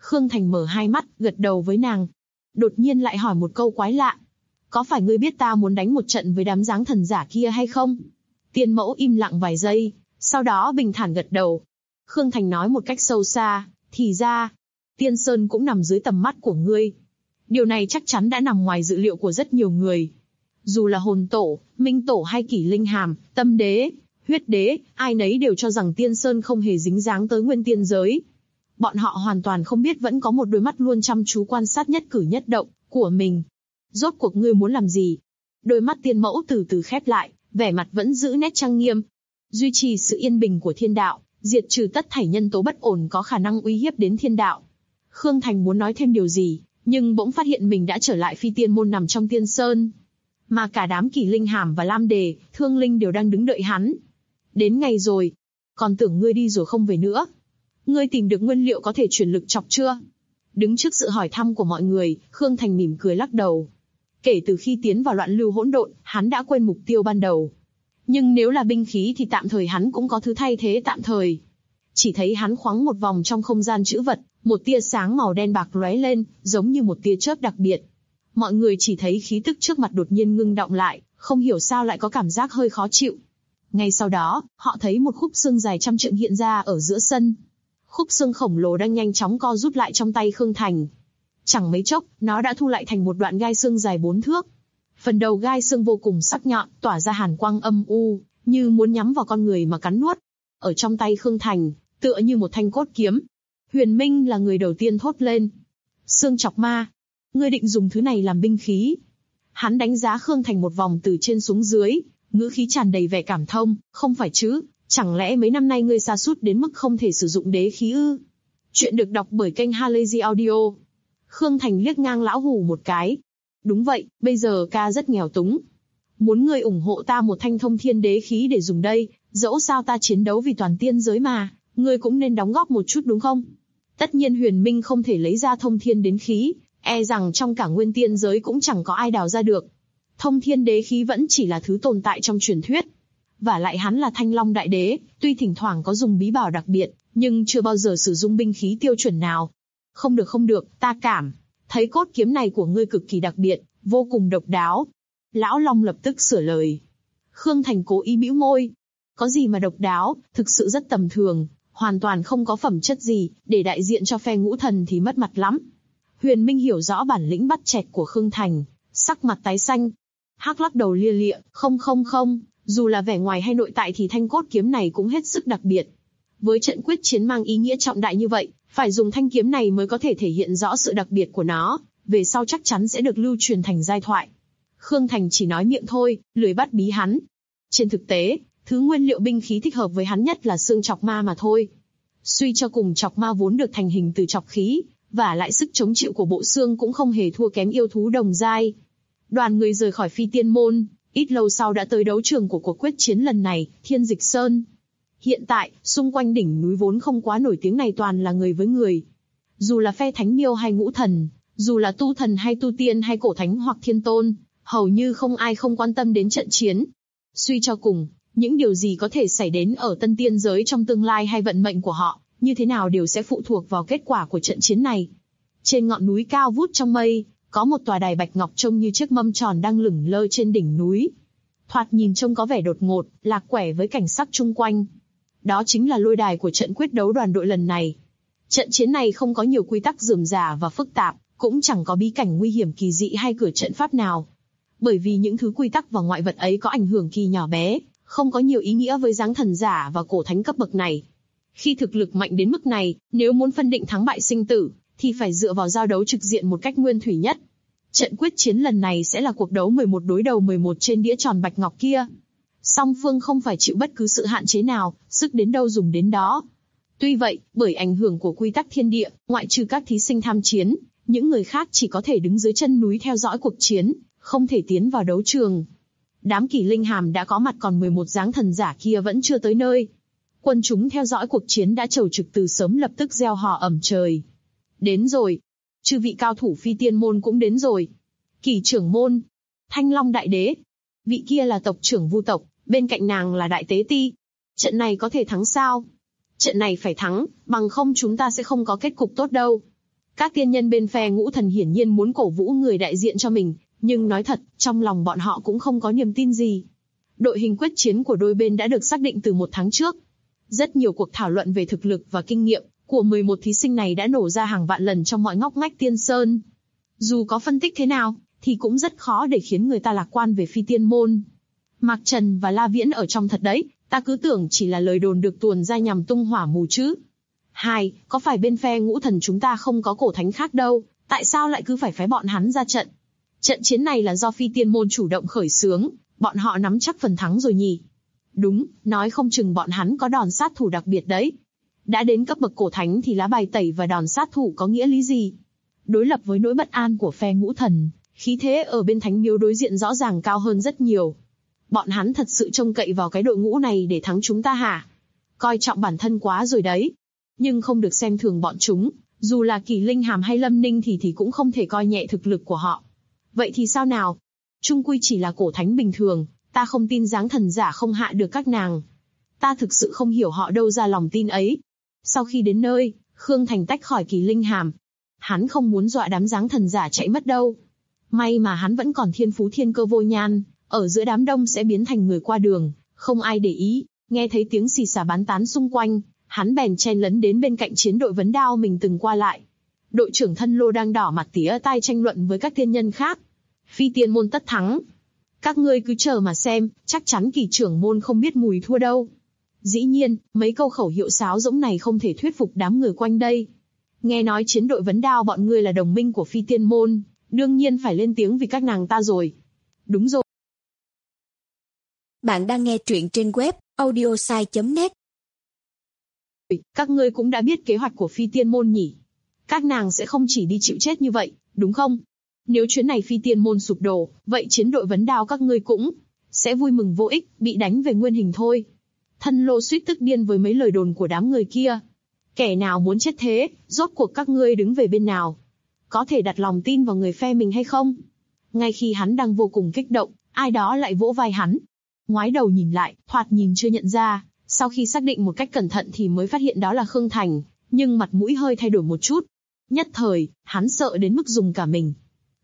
Khương Thành mở hai mắt, gật đầu với nàng. Đột nhiên lại hỏi một câu quái lạ. Có phải ngươi biết ta muốn đánh một trận với đám dáng thần giả kia hay không? Tiên mẫu im lặng vài giây, sau đó bình thản gật đầu. Khương Thành nói một cách sâu xa, thì ra, Tiên Sơn cũng nằm dưới tầm mắt của ngươi. Điều này chắc chắn đã nằm ngoài dự liệu của rất nhiều người. Dù là hồn tổ, minh tổ hay kỷ linh hàm, tâm đế, huyết đế, ai nấy đều cho rằng Tiên Sơn không hề dính dáng tới nguyên tiên giới. Bọn họ hoàn toàn không biết vẫn có một đôi mắt luôn chăm chú quan sát nhất cử nhất động của mình. Rốt cuộc ngươi muốn làm gì? Đôi mắt tiên mẫu từ từ khép lại, vẻ mặt vẫn giữ nét trang nghiêm. Duy trì sự yên bình của thiên đạo, diệt trừ tất thảy nhân tố bất ổn có khả năng uy hiếp đến thiên đạo. Khương Thành muốn nói thêm điều gì, nhưng bỗng phát hiện mình đã trở lại Phi Tiên Môn nằm trong Tiên Sơn. Mà cả đám Kỷ Linh Hàm và Lam Đề, Thương Linh đều đang đứng đợi hắn. Đến ngày rồi. Còn tưởng ngươi đi rồi không về nữa. Ngươi tìm được nguyên liệu có thể chuyển lực chọc chưa? Đứng trước sự hỏi thăm của mọi người, Khương Thành mỉm cười lắc đầu. Kể từ khi tiến vào loạn lưu hỗn độn, hắn đã quên mục tiêu ban đầu. Nhưng nếu là binh khí thì tạm thời hắn cũng có thứ thay thế tạm thời. Chỉ thấy hắn khoáng một vòng trong không gian trữ vật, một tia sáng màu đen bạc lóe lên, giống như một tia chớp đặc biệt. Mọi người chỉ thấy khí tức trước mặt đột nhiên ngưng động lại, không hiểu sao lại có cảm giác hơi khó chịu. Ngay sau đó, họ thấy một khúc xương dài trăm trượng hiện ra ở giữa sân. Khúc xương khổng lồ đang nhanh chóng co rút lại trong tay Khương Thành. Chẳng mấy chốc, nó đã thu lại thành một đoạn gai xương dài 4 thước. Phần đầu gai xương vô cùng sắc nhọn, tỏa ra hàn quang âm u, như muốn nhắm vào con người mà cắn nuốt. Ở trong tay Khương Thành, tựa như một thanh cốt kiếm. Huyền Minh là người đầu tiên thốt lên. Xương chọc ma, ngươi định dùng thứ này làm binh khí? Hắn đánh giá Khương Thành một vòng từ trên xuống dưới, ngữ khí tràn đầy vẻ cảm thông. Không phải chứ, chẳng lẽ mấy năm nay ngươi sa sút đến mức không thể sử dụng đế khí ư? Chuyện được đọc bởi kênh Halazy Audio. Khương Thành liếc ngang lão hủ một cái. Đúng vậy, bây giờ ca rất nghèo túng. Muốn ngươi ủng hộ ta một thanh thông thiên đế khí để dùng đây, dẫu sao ta chiến đấu vì toàn tiên giới mà, ngươi cũng nên đóng góp một chút đúng không? Tất nhiên Huyền Minh không thể lấy ra thông thiên đế khí, e rằng trong cả nguyên tiên giới cũng chẳng có ai đào ra được. Thông thiên đế khí vẫn chỉ là thứ tồn tại trong truyền thuyết. Và lại hắn là Thanh Long Đại Đế, tuy thỉnh thoảng có dùng bí bảo đặc biệt, nhưng chưa bao giờ sử dụng binh khí tiêu chuẩn nào. Không được, ta cảm thấy cốt kiếm này của ngươi cực kỳ đặc biệt, vô cùng độc đáo. Lão Long lập tức sửa lời. Khương Thành cố ý bĩu môi. Có gì mà độc đáo, thực sự rất tầm thường, hoàn toàn không có phẩm chất gì, để đại diện cho phe ngũ thần thì mất mặt lắm. Huyền Minh hiểu rõ bản lĩnh bắt chẹt của Khương Thành, sắc mặt tái xanh. Hắc lắc đầu lia lịa, không, dù là vẻ ngoài hay nội tại thì thanh cốt kiếm này cũng hết sức đặc biệt. Với trận quyết chiến mang ý nghĩa trọng đại như vậy, phải dùng thanh kiếm này mới có thể thể hiện rõ sự đặc biệt của nó, về sau chắc chắn sẽ được lưu truyền thành giai thoại. Khương Thành chỉ nói miệng thôi, lười bắt bí hắn. Trên thực tế, thứ nguyên liệu binh khí thích hợp với hắn nhất là xương chọc ma mà thôi. Suy cho cùng chọc ma vốn được thành hình từ chọc khí, và lại sức chống chịu của bộ xương cũng không hề thua kém yêu thú đồng giai. Đoàn người rời khỏi Phi Tiên Môn, ít lâu sau đã tới đấu trường của cuộc quyết chiến lần này, Thiên Dịch Sơn. Hiện tại, xung quanh đỉnh núi vốn không quá nổi tiếng này toàn là người với người. Dù là phe Thánh Miêu hay Ngũ Thần, dù là tu thần hay tu tiên hay cổ thánh hoặc thiên tôn, hầu như không ai không quan tâm đến trận chiến. Suy cho cùng, những điều gì có thể xảy đến ở Tân Tiên giới trong tương lai hay vận mệnh của họ, như thế nào đều sẽ phụ thuộc vào kết quả của trận chiến này. Trên ngọn núi cao vút trong mây, có một tòa đài bạch ngọc trông như chiếc mâm tròn đang lửng lơ trên đỉnh núi. Thoạt nhìn trông có vẻ đột ngột, lạc quẻ với cảnh sắc chung quanh. Đó chính là lôi đài của trận quyết đấu đoàn đội lần này. Trận chiến này không có nhiều quy tắc rườm rà và phức tạp, cũng chẳng có bí cảnh nguy hiểm kỳ dị hay cửa trận pháp nào. Bởi vì những thứ quy tắc và ngoại vật ấy có ảnh hưởng kỳ nhỏ bé, không có nhiều ý nghĩa với dáng thần giả và cổ thánh cấp bậc này. Khi thực lực mạnh đến mức này, nếu muốn phân định thắng bại sinh tử, thì phải dựa vào giao đấu trực diện một cách nguyên thủy nhất. Trận quyết chiến lần này sẽ là cuộc đấu 11 đối đầu 11 trên đĩa tròn bạch ngọc kia. Song phương không phải chịu bất cứ sự hạn chế nào, sức đến đâu dùng đến đó. Tuy vậy, bởi ảnh hưởng của quy tắc thiên địa, ngoại trừ các thí sinh tham chiến, những người khác chỉ có thể đứng dưới chân núi theo dõi cuộc chiến, không thể tiến vào đấu trường. Đám Kỷ Linh Hàm đã có mặt còn 11 dáng thần giả kia vẫn chưa tới nơi. Quân chúng theo dõi cuộc chiến đã chầu trực từ sớm lập tức reo hò ầm trời. Đến rồi. Chư vị cao thủ Phi Tiên Môn cũng đến rồi. Kỷ trưởng môn, Thanh Long Đại Đế. Vị kia là tộc trưởng Vu tộc, bên cạnh nàng là Đại Tế Ti. Trận này có thể thắng sao? Trận này phải thắng, bằng không chúng ta sẽ không có kết cục tốt đâu. Các tiên nhân bên phe Ngũ Thần hiển nhiên muốn cổ vũ người đại diện cho mình, nhưng nói thật, trong lòng bọn họ cũng không có niềm tin gì. Đội hình quyết chiến của đôi bên đã được xác định từ 1 tháng trước. Rất nhiều cuộc thảo luận về thực lực và kinh nghiệm của 11 thí sinh này đã nổ ra hàng vạn lần trong mọi ngóc ngách Tiên Sơn. Dù có phân tích thế nào, thì cũng rất khó để khiến người ta lạc quan về Phi Tiên Môn. Mạc Trần và La Viễn ở trong thật đấy, ta cứ tưởng chỉ là lời đồn được tuồn ra nhằm tung hỏa mù chứ. Có phải bên phe Ngũ Thần chúng ta không có cổ thánh khác đâu, tại sao lại cứ phải phái bọn hắn ra trận? Trận chiến này là do Phi Tiên Môn chủ động khởi xướng, bọn họ nắm chắc phần thắng rồi nhỉ? Đúng, nói không chừng bọn hắn có đòn sát thủ đặc biệt đấy. Đã đến cấp bậc cổ thánh thì lá bài tẩy và đòn sát thủ có nghĩa lý gì? Đối lập với nỗi bất an của phe Ngũ Thần, khí thế ở bên Thánh Miếu đối diện rõ ràng cao hơn rất nhiều. Bọn hắn thật sự trông cậy vào cái đội ngũ này để thắng chúng ta hả? Coi trọng bản thân quá rồi đấy. Nhưng không được xem thường bọn chúng, dù là Kỳ Linh Hàm hay Lâm Ninh thì cũng không thể coi nhẹ thực lực của họ. Vậy thì sao nào? Chung quy chỉ là cổ thánh bình thường, ta không tin dáng thần giả không hạ được các nàng. Ta thực sự không hiểu họ đâu ra lòng tin ấy. Sau khi đến nơi, Khương Thành tách khỏi Kỳ Linh Hàm. Hắn không muốn dọa đám dáng thần giả chạy mất đâu. May mà hắn vẫn còn thiên phú thiên cơ vô nhan, ở giữa đám đông sẽ biến thành người qua đường, không ai để ý. Nghe thấy tiếng xì xà bán tán xung quanh, hắn bèn chen lấn đến bên cạnh chiến đội vấn đao mình từng qua lại. Đội trưởng Thân Lô đang đỏ mặt tía tai tranh luận với các tiên nhân khác. Phi Tiên Môn tất thắng. Các ngươi cứ chờ mà xem, chắc chắn Kỳ trưởng môn không biết mùi thua đâu. Dĩ nhiên, mấy câu khẩu hiệu sáo rỗng này không thể thuyết phục đám người quanh đây. Nghe nói chiến đội vấn đao bọn ngươi là đồng minh của Phi Tiên Môn, đương nhiên phải lên tiếng vì các nàng ta rồi. Đúng rồi. Bạn đang nghe truyện trên web audiosai.net. Các ngươi cũng đã biết kế hoạch của Phi Tiên Môn nhỉ? Các nàng sẽ không chỉ đi chịu chết như vậy, đúng không? Nếu chuyến này Phi Tiên Môn sụp đổ, vậy chiến đội vấn đao các ngươi cũng sẽ vui mừng vô ích, bị đánh về nguyên hình thôi. Thân Lô suýt tức điên với mấy lời đồn của đám người kia. Kẻ nào muốn chết thế, rốt cuộc các ngươi đứng về bên nào? Có thể đặt lòng tin vào người phe mình hay không? Ngay khi hắn đang vô cùng kích động, ai đó lại vỗ vai hắn. Ngoái đầu nhìn lại, thoạt nhìn chưa nhận ra, sau khi xác định một cách cẩn thận thì mới phát hiện đó là Khương Thành, nhưng mặt mũi hơi thay đổi một chút. Nhất thời, hắn sợ đến mức rùng cả mình.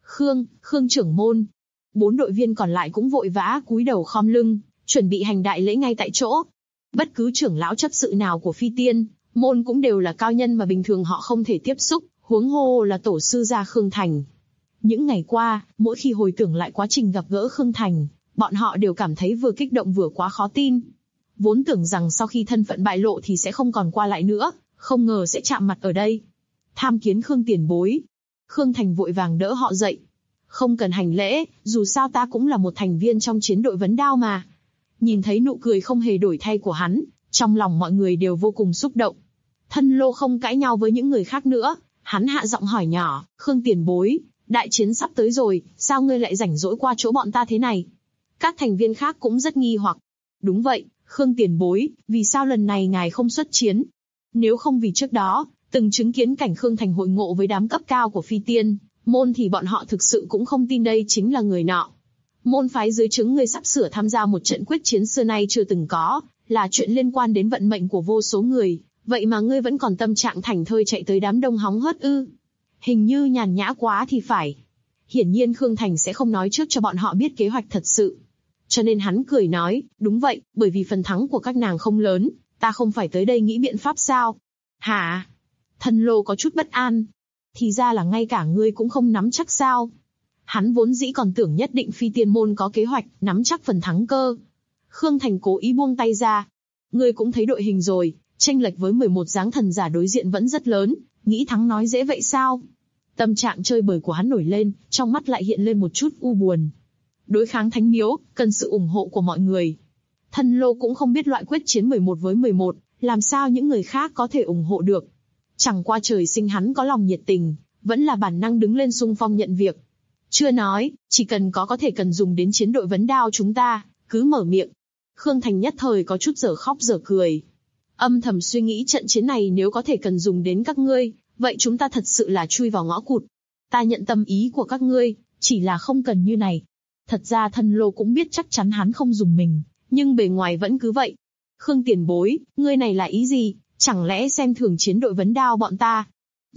Khương trưởng môn. 4 đội viên còn lại cũng vội vã cúi đầu khom lưng, chuẩn bị hành đại lễ ngay tại chỗ. Bất cứ trưởng lão chấp sự nào của Phi Tiên Môn cũng đều là cao nhân mà bình thường họ không thể tiếp xúc, huống hồ là tổ sư gia Khương Thành. Những ngày qua, mỗi khi hồi tưởng lại quá trình gặp gỡ Khương Thành, bọn họ đều cảm thấy vừa kích động vừa quá khó tin. Vốn tưởng rằng sau khi thân phận bại lộ thì sẽ không còn qua lại nữa, không ngờ sẽ chạm mặt ở đây. Tham kiến Khương tiền bối. Khương Thành vội vàng đỡ họ dậy. Không cần hành lễ, dù sao ta cũng là một thành viên trong chiến đội vấn đao mà. Nhìn thấy nụ cười không hề đổi thay của hắn, trong lòng mọi người đều vô cùng xúc động. Thân Lô không cãi nhau với những người khác nữa, hắn hạ giọng hỏi nhỏ, Khương tiền bối, đại chiến sắp tới rồi, sao ngươi lại rảnh rỗi qua chỗ bọn ta thế này? Các thành viên khác cũng rất nghi hoặc. Đúng vậy, Khương tiền bối, vì sao lần này ngài không xuất chiến? Nếu không vì trước đó, từng chứng kiến cảnh Khương Thành hội ngộ với đám cấp cao của Phi Tiên Môn thì bọn họ thực sự cũng không tin đây chính là người nọ. Môn phái dưới trướng ngươi sắp sửa tham gia một trận quyết chiến xưa nay chưa từng có, là chuyện liên quan đến vận mệnh của vô số người, vậy mà ngươi vẫn còn tâm trạng thảnh thơi chạy tới đám đông hóng hớt ư? Hình như nhàn nhã quá thì phải. Hiển nhiên Khương Thành sẽ không nói trước cho bọn họ biết kế hoạch thật sự. Cho nên hắn cười nói, đúng vậy, bởi vì phần thắng của các nàng không lớn, ta không phải tới đây nghĩ biện pháp sao? Hả? Thân Lô có chút bất an. Thì ra là ngay cả ngươi cũng không nắm chắc sao? Hắn vốn dĩ còn tưởng nhất định Phi Tiên Môn có kế hoạch, nắm chắc phần thắng cơ. Khương Thành cố ý buông tay ra. Ngươi cũng thấy đội hình rồi, chênh lệch với 11 dáng thần giả đối diện vẫn rất lớn, nghĩ thắng nói dễ vậy sao? Tâm trạng chơi bời của hắn nổi lên, trong mắt lại hiện lên một chút u buồn. Đối kháng Thánh Miếu, cần sự ủng hộ của mọi người. Thân Lô cũng không biết loại quyết chiến 11 với 11, làm sao những người khác có thể ủng hộ được. Chẳng qua trời sinh hắn có lòng nhiệt tình, vẫn là bản năng đứng lên xung phong nhận việc. Chưa nói, chỉ cần có thể cần dùng đến chiến đội vấn đao chúng ta, cứ mở miệng. Khương Thành nhất thời có chút dở khóc dở cười. Âm thầm suy nghĩ trận chiến này nếu có thể cần dùng đến các ngươi, vậy chúng ta thật sự là chui vào ngõ cụt. Ta nhận tâm ý của các ngươi, chỉ là không cần như này. Thật ra Thân Lô cũng biết chắc chắn hắn không dùng mình, nhưng bề ngoài vẫn cứ vậy. Khương tiền bối, ngươi này là ý gì? Chẳng lẽ xem thường chiến đội vấn đao bọn ta?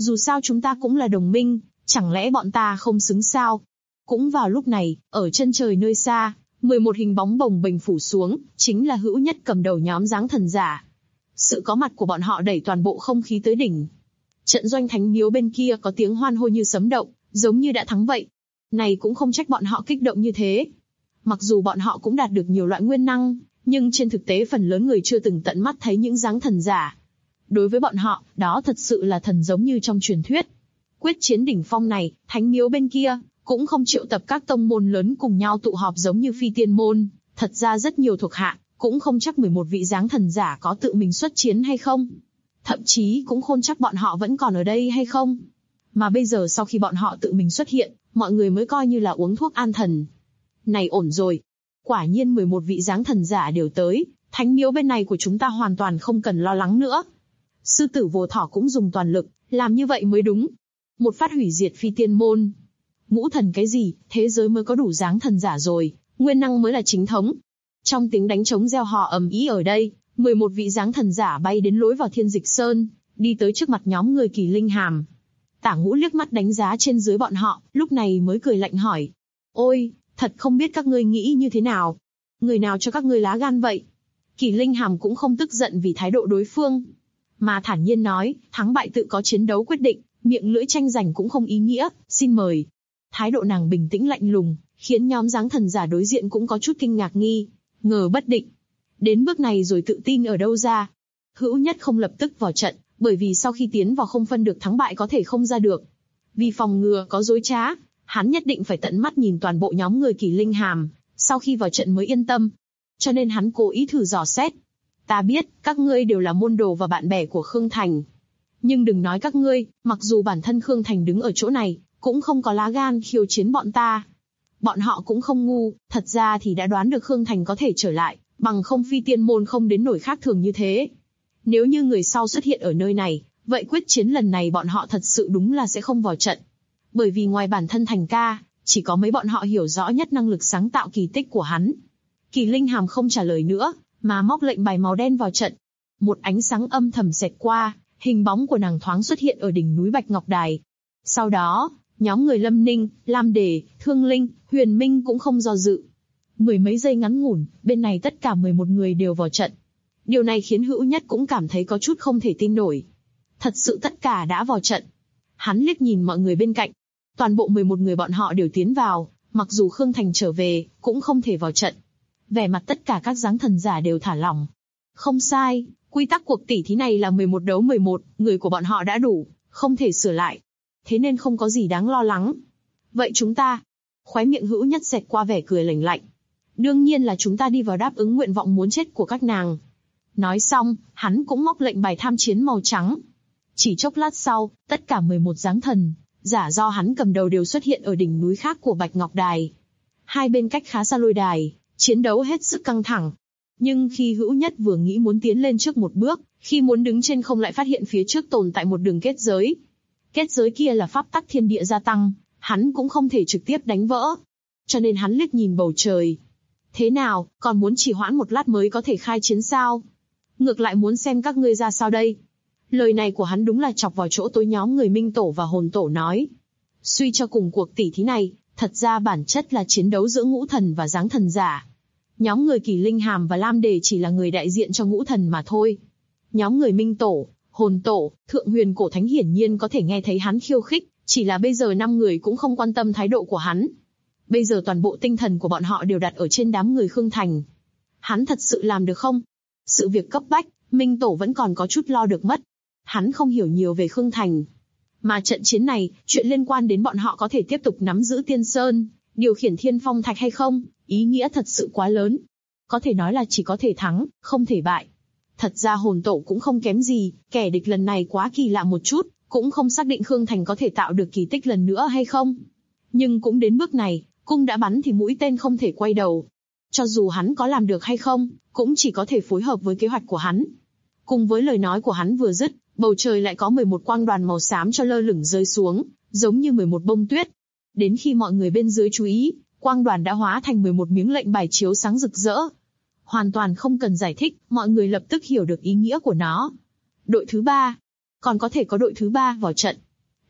Dù sao chúng ta cũng là đồng minh, chẳng lẽ bọn ta không xứng sao? Cũng vào lúc này, ở chân trời nơi xa, 11 hình bóng bồng bềnh phủ xuống, chính là Hữu Nhất cầm đầu nhóm dáng thần giả. Sự có mặt của bọn họ đẩy toàn bộ không khí tới đỉnh. Trận doanh thánh miếu bên kia có tiếng hoan hô như sấm động, giống như đã thắng vậy. Này cũng không trách bọn họ kích động như thế. Mặc dù bọn họ cũng đạt được nhiều loại nguyên năng, nhưng trên thực tế phần lớn người chưa từng tận mắt thấy những dáng thần giả. Đối với bọn họ, đó thật sự là thần giống như trong truyền thuyết. Quyết chiến đỉnh phong này, thánh miếu bên kia cũng không triệu tập các tông môn lớn cùng nhau tụ họp giống như Phi Tiên môn. Thật ra rất nhiều thuộc hạ, cũng không chắc 11 vị dáng thần giả có tự mình xuất chiến hay không. Thậm chí cũng không chắc bọn họ vẫn còn ở đây hay không. Mà bây giờ sau khi bọn họ tự mình xuất hiện, mọi người mới coi như là uống thuốc an thần. Này ổn rồi. Quả nhiên 11 vị dáng thần giả đều tới, thánh miếu bên này của chúng ta hoàn toàn không cần lo lắng nữa. Sư tử Vô Thỏ cũng dùng toàn lực, làm như vậy mới đúng. Một phát hủy diệt Phi Tiên môn. Ngũ thần cái gì, thế giới mới có đủ dáng thần giả rồi, nguyên năng mới là chính thống. Trong tiếng đánh trống reo hò ầm ĩ ở đây, 11 vị dáng thần giả bay đến lối vào Thiên Dịch Sơn, đi tới trước mặt nhóm người Kỳ Linh Hàm. Tả Ngũ liếc mắt đánh giá trên dưới bọn họ, lúc này mới cười lạnh hỏi. Ôi, thật không biết các ngươi nghĩ như thế nào? Người nào cho các ngươi lá gan vậy? Kỳ Linh Hàm cũng không tức giận vì thái độ đối phương, mà thản nhiên nói, thắng bại tự có chiến đấu quyết định, miệng lưỡi tranh giành cũng không ý nghĩa, xin mời. Thái độ nàng bình tĩnh lạnh lùng, khiến nhóm dáng thần giả đối diện cũng có chút kinh ngạc ngờ bất định. Đến bước này rồi tự tin ở đâu ra? Hữu Nhất không lập tức vào trận, bởi vì sau khi tiến vào không phân được thắng bại có thể không ra được. Vì phòng ngừa có dối trá, hắn nhất định phải tận mắt nhìn toàn bộ nhóm người Kỳ Linh Hàm, sau khi vào trận mới yên tâm. Cho nên hắn cố ý thử dò xét. Ta biết, các ngươi đều là môn đồ và bạn bè của Khương Thành. Nhưng đừng nói các ngươi, mặc dù bản thân Khương Thành đứng ở chỗ này, cũng không có lá gan khiêu chiến bọn ta. Bọn họ cũng không ngu, thật ra thì đã đoán được Khương Thành có thể trở lại, bằng không Phi Tiên môn không đến nổi khác thường như thế. Nếu như người sau xuất hiện ở nơi này, vậy quyết chiến lần này bọn họ thật sự đúng là sẽ không vào trận. Bởi vì ngoài bản thân Thành ca, chỉ có mấy bọn họ hiểu rõ nhất năng lực sáng tạo kỳ tích của hắn. Kỳ Linh Hàm không trả lời nữa, mà móc lệnh bài màu đen vào trận. Một ánh sáng âm thầm xẹt qua, hình bóng của nàng thoáng xuất hiện ở đỉnh núi Bạch Ngọc Đài. Sau đó, nhóm người Lâm Ninh, Lam Đề, Thương Linh, Huyền Minh cũng không do dự. Mười mấy giây ngắn ngủn, bên này tất cả 11 người đều vào trận. Điều này khiến Hữu Nhất cũng cảm thấy có chút không thể tin nổi. Thật sự tất cả đã vào trận. Hắn liếc nhìn mọi người bên cạnh. Toàn bộ 11 người bọn họ đều tiến vào, mặc dù Khương Thành trở về, cũng không thể vào trận. Vẻ mặt tất cả các dáng thần giả đều thả lỏng. Không sai, quy tắc cuộc tỷ thí này là 11 đấu 11, người của bọn họ đã đủ, không thể sửa lại. Thế nên không có gì đáng lo lắng. Vậy chúng ta? Khóe miệng Hữu Nhất xẹt qua vẻ cười lạnh lạnh. Đương nhiên là chúng ta đi vào đáp ứng nguyện vọng muốn chết của các nàng. Nói xong, hắn cũng móc lệnh bài tham chiến màu trắng. Chỉ chốc lát sau, tất cả 11 dáng thần giả do hắn cầm đầu đều xuất hiện ở đỉnh núi khác của Bạch Ngọc Đài. Hai bên cách khá xa lôi đài, chiến đấu hết sức căng thẳng. Nhưng khi Hữu Nhất vừa nghĩ muốn tiến lên trước một bước, khi muốn đứng trên không lại phát hiện phía trước tồn tại một đường kết giới. Kết giới kia là pháp tắc thiên địa gia tăng, hắn cũng không thể trực tiếp đánh vỡ. Cho nên hắn liếc nhìn bầu trời. Thế nào, còn muốn trì hoãn một lát mới có thể khai chiến sao? Ngược lại muốn xem các ngươi ra sao đây? Lời này của hắn đúng là chọc vào chỗ tối nhóm người Minh Tổ và Hồn Tổ nói. Suy cho cùng cuộc tỷ thí này, thật ra bản chất là chiến đấu giữa ngũ thần và dáng thần giả. Nhóm người Kỳ Linh Hàm và Lam Đề chỉ là người đại diện cho ngũ thần mà thôi. Nhóm người Minh Tổ, Hồn Tổ, Thượng Huyền Cổ Thánh hiển nhiên có thể nghe thấy hắn khiêu khích, chỉ là bây giờ 5 người cũng không quan tâm thái độ của hắn. Bây giờ toàn bộ tinh thần của bọn họ đều đặt ở trên đám người Khương Thành. Hắn thật sự làm được không? Sự việc cấp bách, Minh Tổ vẫn còn có chút lo được mất. Hắn không hiểu nhiều về Khương Thành. Mà trận chiến này, chuyện liên quan đến bọn họ có thể tiếp tục nắm giữ Tiên Sơn, điều khiển Thiên Phong Thạch hay không, ý nghĩa thật sự quá lớn. Có thể nói là chỉ có thể thắng, không thể bại. Thật ra Hồn Tổ cũng không kém gì, kẻ địch lần này quá kỳ lạ một chút, cũng không xác định Khương Thành có thể tạo được kỳ tích lần nữa hay không. Nhưng cũng đến bước này, cung đã bắn thì mũi tên không thể quay đầu. Cho dù hắn có làm được hay không, cũng chỉ có thể phối hợp với kế hoạch của hắn. Cùng với lời nói của hắn vừa dứt, bầu trời lại có 11 quang đoàn màu xám cho lơ lửng rơi xuống, giống như 11 bông tuyết. Đến khi mọi người bên dưới chú ý, quang đoàn đã hóa thành 11 miếng lệnh bài chiếu sáng rực rỡ. Hoàn toàn không cần giải thích, mọi người lập tức hiểu được ý nghĩa của nó. Đội thứ 3. Còn có thể có đội thứ 3 vào trận.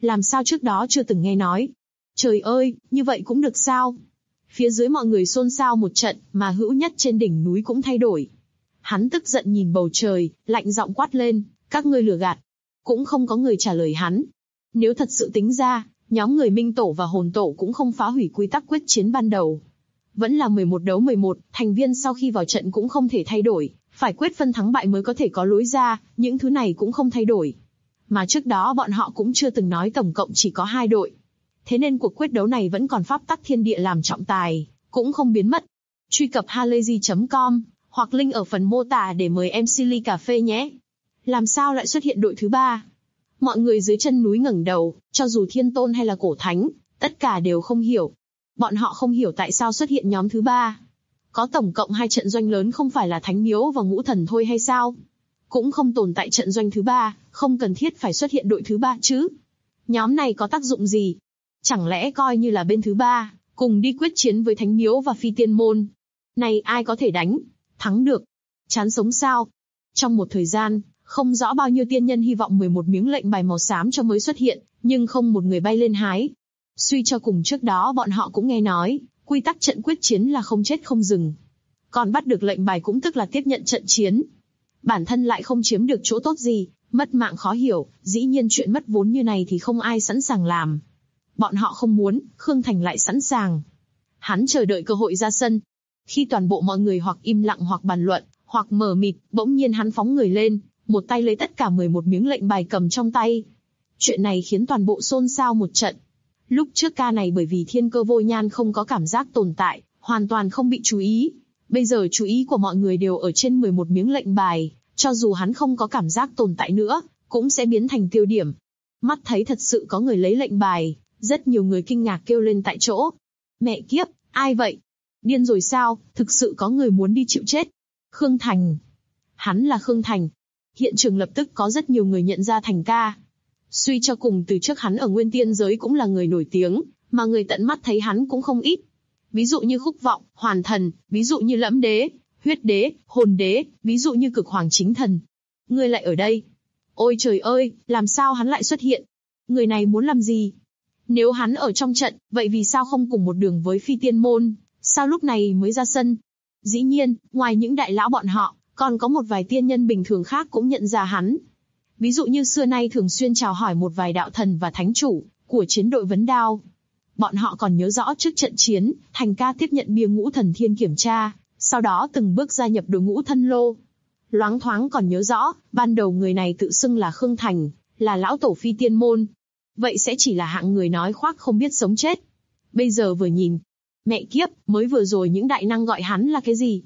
Làm sao trước đó chưa từng nghe nói? Trời ơi, như vậy cũng được sao? Phía dưới mọi người xôn xao một trận, mà Hữu Nhất trên đỉnh núi cũng thay đổi. Hắn tức giận nhìn bầu trời, lạnh giọng quát lên, các ngươi lừa gạt. Cũng không có người trả lời hắn. Nếu thật sự tính ra, nhóm người Minh Tổ và Hồn Tổ cũng không phá hủy quy tắc quyết chiến ban đầu. Vẫn là 11 đấu 11, thành viên sau khi vào trận cũng không thể thay đổi, phải quyết phân thắng bại mới có thể có lối ra, những thứ này cũng không thay đổi. Mà trước đó bọn họ cũng chưa từng nói tổng cộng chỉ có 2 đội. Thế nên cuộc quyết đấu này vẫn còn pháp tắc thiên địa làm trọng tài, cũng không biến mất. Truy cập halayzi.com, hoặc link ở phần mô tả để mời MC ly cà phê nhé. Làm sao lại xuất hiện đội thứ 3? Mọi người dưới chân núi ngẩng đầu, cho dù Thiên Tôn hay là Cổ Thánh, tất cả đều không hiểu. Bọn họ không hiểu tại sao xuất hiện nhóm thứ 3. Có tổng cộng 2 trận doanh lớn không phải là Thánh Miếu và Ngũ Thần thôi hay sao? Cũng không tồn tại trận doanh thứ 3, không cần thiết phải xuất hiện đội thứ 3 chứ. Nhóm này có tác dụng gì? Chẳng lẽ coi như là bên thứ 3, cùng đi quyết chiến với Thánh Miếu và Phi Tiên Môn? Này ai có thể đánh? Thắng được? Chán sống sao? Trong một thời gian, không rõ bao nhiêu tiên nhân hy vọng 11 miếng lệnh bài màu xám cho mới xuất hiện, nhưng không một người bay lên hái. Suy cho cùng trước đó bọn họ cũng nghe nói, quy tắc trận quyết chiến là không chết không dừng. Còn bắt được lệnh bài cũng tức là tiếp nhận trận chiến. Bản thân lại không chiếm được chỗ tốt gì, mất mạng khó hiểu, dĩ nhiên chuyện mất vốn như này thì không ai sẵn sàng làm. Bọn họ không muốn, Khương Thành lại sẵn sàng. Hắn chờ đợi cơ hội ra sân. Khi toàn bộ mọi người hoặc im lặng hoặc bàn luận, hoặc mờ mịt, bỗng nhiên hắn phóng người lên, một tay lấy tất cả 11 miếng lệnh bài cầm trong tay. Chuyện này khiến toàn bộ xôn xao một trận. Lúc trước ca này bởi vì Thiên Cơ Vô Nhan không có cảm giác tồn tại, hoàn toàn không bị chú ý. Bây giờ chú ý của mọi người đều ở trên 11 miếng lệnh bài, cho dù hắn không có cảm giác tồn tại nữa, cũng sẽ biến thành tiêu điểm. Mắt thấy thật sự có người lấy lệnh bài, rất nhiều người kinh ngạc kêu lên tại chỗ. Mẹ kiếp, ai vậy? Điên rồi sao, thực sự có người muốn đi chịu chết. Khương Thành. Hắn là Khương Thành. Hiện trường lập tức có rất nhiều người nhận ra Thành ca. Suy cho cùng từ trước hắn ở Nguyên Tiên giới cũng là người nổi tiếng, mà người tận mắt thấy hắn cũng không ít. Ví dụ như Khúc Vọng, Hoàn Thần, ví dụ như Lẫm Đế, Huyết Đế, Hồn Đế, ví dụ như Cực Hoàng Chính Thần. Ngươi lại ở đây? Ôi trời ơi, làm sao hắn lại xuất hiện? Người này muốn làm gì? Nếu hắn ở trong trận, vậy vì sao không cùng một đường với Phi Tiên Môn? Sao lúc này mới ra sân? Dĩ nhiên, ngoài những đại lão bọn họ, còn có một vài tiên nhân bình thường khác cũng nhận ra hắn. Ví dụ như xưa nay thường xuyên chào hỏi một vài đạo thần và thánh chủ của chiến đội Vấn Đao. Bọn họ còn nhớ rõ trước trận chiến, Thành ca tiếp nhận bia Ngũ Thần Thiên kiểm tra, sau đó từng bước gia nhập đội ngũ Thân Lô. Loáng thoáng còn nhớ rõ, ban đầu người này tự xưng là Khương Thành, là lão tổ Phi Tiên Môn. Vậy sẽ chỉ là hạng người nói khoác không biết sống chết. Bây giờ vừa nhìn, mẹ kiếp, mới vừa rồi những đại năng gọi hắn là cái gì?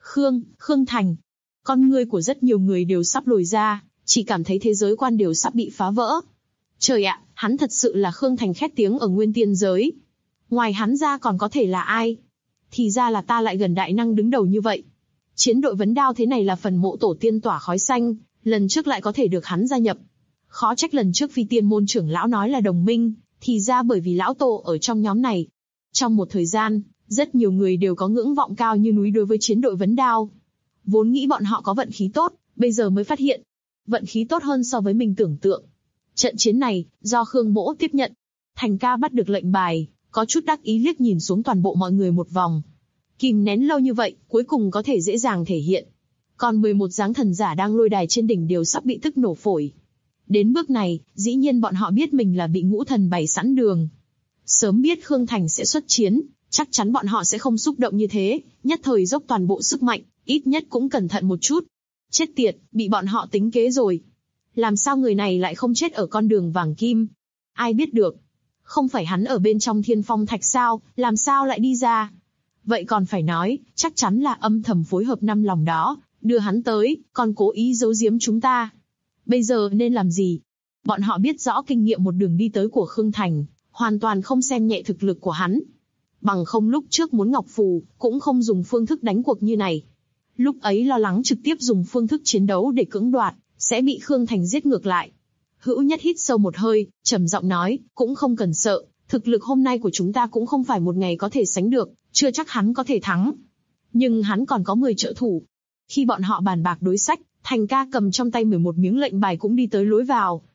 Khương Thành. Con ngươi của rất nhiều người đều sắp lồi ra, chỉ cảm thấy thế giới quan đều sắp bị phá vỡ. Trời ạ, hắn thật sự là Khương Thành khét tiếng ở Nguyên Tiên giới. Ngoài hắn ra còn có thể là ai? Thì ra là ta lại gần đại năng đứng đầu như vậy. Chiến đội Vấn Đao thế này là phần mộ tổ tiên tỏa khói xanh, lần trước lại có thể được hắn gia nhập. Khó trách lần trước Phi Tiên Môn trưởng lão nói là đồng minh, thì ra bởi vì lão tổ ở trong nhóm này. Trong một thời gian, rất nhiều người đều có ngưỡng vọng cao như núi đối với chiến đội Vấn Đao. Vốn nghĩ bọn họ có vận khí tốt, bây giờ mới phát hiện. Vận khí tốt hơn so với mình tưởng tượng. Trận chiến này, do Khương Mỗ tiếp nhận. Thành ca bắt được lệnh bài, có chút đắc ý liếc nhìn xuống toàn bộ mọi người một vòng. Kìm nén lâu như vậy, cuối cùng có thể dễ dàng thể hiện. Còn 11 dáng thần giả đang lôi đài trên đỉnh đều sắp bị tức nổ phổi. Đến bước này, dĩ nhiên bọn họ biết mình là bị ngũ thần bày sẵn đường. Sớm biết Khương Thành sẽ xuất chiến, chắc chắn bọn họ sẽ không xúc động như thế, nhất thời dốc toàn bộ sức mạnh, ít nhất cũng cẩn thận một chút. Chết tiệt, bị bọn họ tính kế rồi. Làm sao người này lại không chết ở con đường vàng kim? Ai biết được? Không phải hắn ở bên trong Thiên Phong Thạch sao, làm sao lại đi ra? Vậy còn phải nói, chắc chắn là âm thầm phối hợp năm lòng đó, đưa hắn tới, còn cố ý giấu giếm chúng ta. Bây giờ nên làm gì? Bọn họ biết rõ kinh nghiệm một đường đi tới của Khương Thành, hoàn toàn không xem nhẹ thực lực của hắn. Bằng không lúc trước muốn Ngọc Phù, cũng không dùng phương thức đánh cuộc như này. Lúc ấy lo lắng trực tiếp dùng phương thức chiến đấu để cưỡng đoạt, sẽ bị Khương Thành giết ngược lại. Hữu Nhất hít sâu một hơi, trầm giọng nói, cũng không cần sợ, thực lực hôm nay của chúng ta cũng không phải một ngày có thể sánh được, chưa chắc hắn có thể thắng. Nhưng hắn còn có 10 trợ thủ. Khi bọn họ bàn bạc đối sách, Thành ca cầm trong tay 11 miếng lệnh bài cũng đi tới lối vào.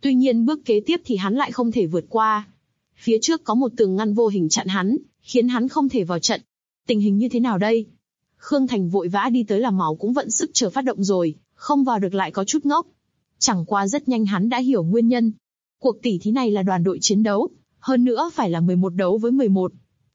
Tuy nhiên bước kế tiếp thì hắn lại không thể vượt qua. Phía trước có một tường ngăn vô hình chặn hắn, khiến hắn không thể vào trận. Tình hình như thế nào đây? Khương Thành vội vã đi tới làm máu cũng vận sức chờ phát động rồi, không vào được lại có chút ngốc. Chẳng qua rất nhanh hắn đã hiểu nguyên nhân. Cuộc tỉ thí này là đoàn đội chiến đấu, hơn nữa phải là 11 đấu với 11.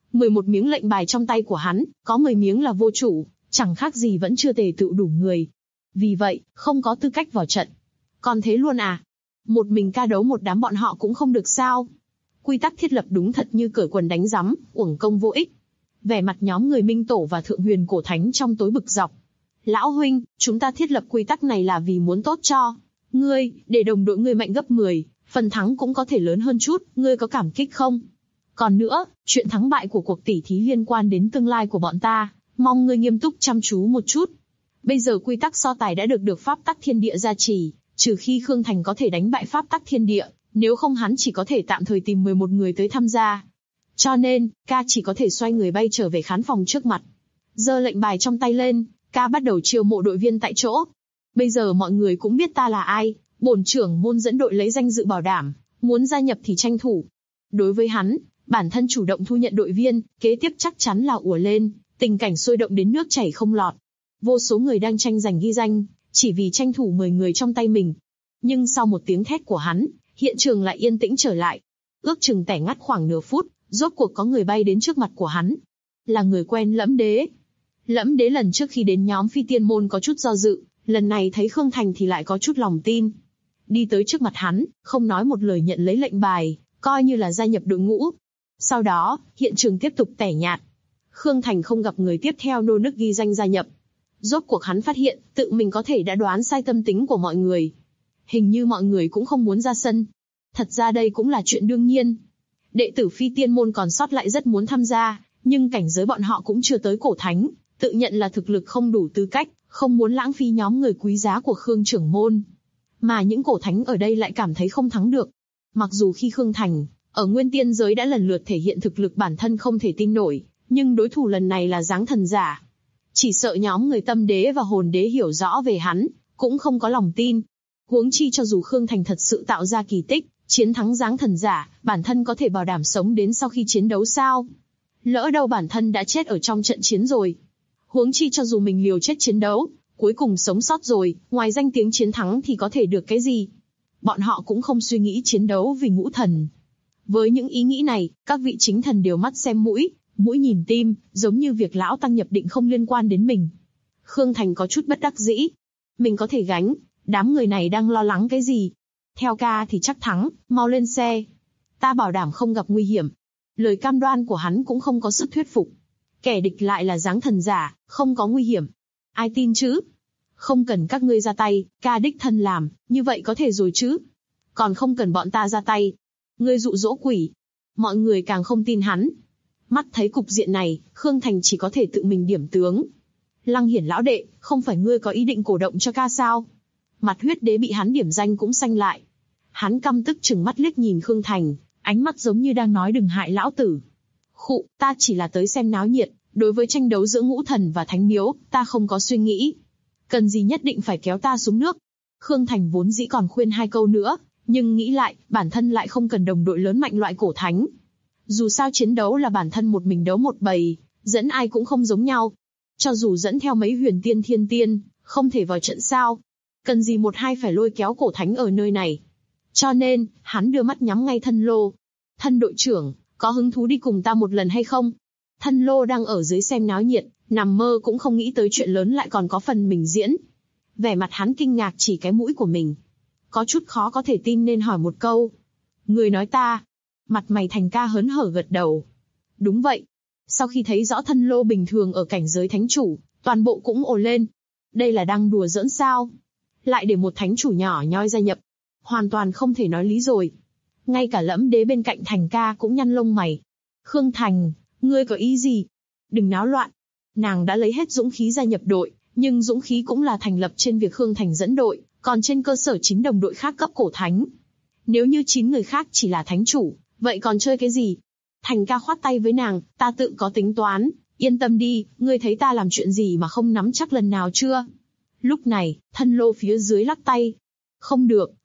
11 miếng lệnh bài trong tay của hắn, có 10 miếng là vô chủ, chẳng khác gì vẫn chưa tề tựu đủ người. Vì vậy, không có tư cách vào trận. Còn thế luôn à? Một mình ca đấu một đám bọn họ cũng không được sao? Quy tắc thiết lập đúng thật như cởi quần đánh rắm, uổng công vô ích. Vẻ mặt nhóm người Minh Tổ và Thượng Huyền Cổ Thánh trong tối bực dọc. Lão huynh, chúng ta thiết lập quy tắc này là vì muốn tốt cho ngươi, để đồng đội ngươi mạnh gấp 10, phần thắng cũng có thể lớn hơn chút, ngươi có cảm kích không? Còn nữa, chuyện thắng bại của cuộc tỉ thí liên quan đến tương lai của bọn ta, mong ngươi nghiêm túc chăm chú một chút. Bây giờ quy tắc so tài đã được pháp tắc thiên địa gia trì, trừ khi Khương Thành có thể đánh bại pháp tắc thiên địa, nếu không hắn chỉ có thể tạm thời tìm 11 người tới tham gia. Cho nên, ca chỉ có thể xoay người bay trở về khán phòng trước mặt. Giơ lệnh bài trong tay lên, ca bắt đầu chiêu mộ đội viên tại chỗ. Bây giờ mọi người cũng biết ta là ai, bổn trưởng môn dẫn đội lấy danh dự bảo đảm, muốn gia nhập thì tranh thủ. Đối với hắn, bản thân chủ động thu nhận đội viên, kế tiếp chắc chắn là ùa lên, tình cảnh sôi động đến nước chảy không lọt. Vô số người đang tranh giành ghi danh, chỉ vì tranh thủ 10 người trong tay mình. Nhưng sau một tiếng thét của hắn, hiện trường lại yên tĩnh trở lại. Ước chừng tẻ ngắt khoảng nửa phút, rốt cuộc có người bay đến trước mặt của hắn. Là người quen Lẫm Đế. Lẫm Đế lần trước khi đến nhóm Phi Tiên Môn có chút do dự, lần này thấy Khương Thành thì lại có chút lòng tin. Đi tới trước mặt hắn, không nói một lời nhận lấy lệnh bài, coi như là gia nhập đội ngũ. Sau đó, hiện trường tiếp tục tẻ nhạt. Khương Thành không gặp người tiếp theo nô nức ghi danh gia nhập. Rốt cuộc hắn phát hiện, tự mình có thể đã đoán sai tâm tính của mọi người. Hình như mọi người cũng không muốn ra sân. Thật ra đây cũng là chuyện đương nhiên. Đệ tử Phi Tiên Môn còn sót lại rất muốn tham gia, nhưng cảnh giới bọn họ cũng chưa tới cổ thánh, tự nhận là thực lực không đủ tư cách, không muốn lãng phí nhóm người quý giá của Khương trưởng môn. Mà những cổ thánh ở đây lại cảm thấy không thắng được. Mặc dù khi Khương Thành, ở Nguyên Tiên giới đã lần lượt thể hiện thực lực bản thân không thể tin nổi, nhưng đối thủ lần này là Giáng Thần Giả. Chỉ sợ nhóm người Tâm Đế và Hồn Đế hiểu rõ về hắn, cũng không có lòng tin. Huống chi cho dù Khương Thành thật sự tạo ra kỳ tích, chiến thắng Giáng Thần Giả, bản thân có thể bảo đảm sống đến sau khi chiến đấu sao? Lỡ đâu bản thân đã chết ở trong trận chiến rồi. Huống chi cho dù mình liều chết chiến đấu, cuối cùng sống sót rồi, ngoài danh tiếng chiến thắng thì có thể được cái gì? Bọn họ cũng không suy nghĩ chiến đấu vì ngũ thần. Với những ý nghĩ này, các vị chính thần đều mắt xem mũi, mũi nhìn tim, giống như việc lão tăng nhập định không liên quan đến mình. Khương Thành có chút bất đắc dĩ. Mình có thể gánh, đám người này đang lo lắng cái gì? Theo ca thì chắc thắng, mau lên xe. Ta bảo đảm không gặp nguy hiểm. Lời cam đoan của hắn cũng không có sức thuyết phục. Kẻ địch lại là Giáng Thần Giả, không có nguy hiểm. Ai tin chứ? Không cần các ngươi ra tay, ca đích thân làm, như vậy có thể rồi chứ? Còn không cần bọn ta ra tay. Ngươi dụ dỗ quỷ. Mọi người càng không tin hắn. Mắt thấy cục diện này, Khương Thành chỉ có thể tự mình điểm tướng. Lăng Hiển lão đệ, không phải ngươi có ý định cổ động cho ca sao? Mặt Huyết Đế bị hắn điểm danh cũng xanh lại. Hắn căm tức trừng mắt liếc nhìn Khương Thành, ánh mắt giống như đang nói đừng hại lão tử. Khụ, ta chỉ là tới xem náo nhiệt, đối với tranh đấu giữa ngũ thần và thánh miếu, ta không có suy nghĩ. Cần gì nhất định phải kéo ta xuống nước? Khương Thành vốn dĩ còn khuyên 2 câu nữa, nhưng nghĩ lại, bản thân lại không cần đồng đội lớn mạnh loại cổ thánh. Dù sao chiến đấu là bản thân một mình đấu một bầy, dẫn ai cũng không giống nhau. Cho dù dẫn theo mấy huyền tiên thiên tiên, không thể vào trận sao. Cần gì một hai phải lôi kéo cổ thánh ở nơi này. Cho nên, hắn đưa mắt nhắm ngay Thân Lô. Thân đội trưởng, có hứng thú đi cùng ta một lần hay không? Thân Lô đang ở dưới xem náo nhiệt, nằm mơ cũng không nghĩ tới chuyện lớn lại còn có phần mình diễn. Vẻ mặt hắn kinh ngạc chỉ cái mũi của mình. Có chút khó có thể tin nên hỏi một câu. Người nói ta. Mặt mày Thành ca hớn hở gật đầu. Đúng vậy. Sau khi thấy rõ Thân Lô bình thường ở cảnh giới thánh chủ, toàn bộ cũng ồ lên. Đây là đang đùa giỡn sao? Lại để một thánh chủ nhỏ nhoi gia nhập. Hoàn toàn không thể nói lý rồi. Ngay cả Lẫm Đế bên cạnh Thành ca cũng nhăn lông mày. Khương Thành, ngươi có ý gì? Đừng náo loạn. Nàng đã lấy hết dũng khí gia nhập đội, nhưng dũng khí cũng là thành lập trên việc Khương Thành dẫn đội, còn trên cơ sở 9 đồng đội khác cấp cổ thánh. Nếu như 9 người khác chỉ là thánh chủ, vậy còn chơi cái gì? Thành ca khoát tay với nàng, ta tự có tính toán, yên tâm đi, ngươi thấy ta làm chuyện gì mà không nắm chắc lần nào chưa? Lúc này, Thân Lô phía dưới lắc tay. Không được,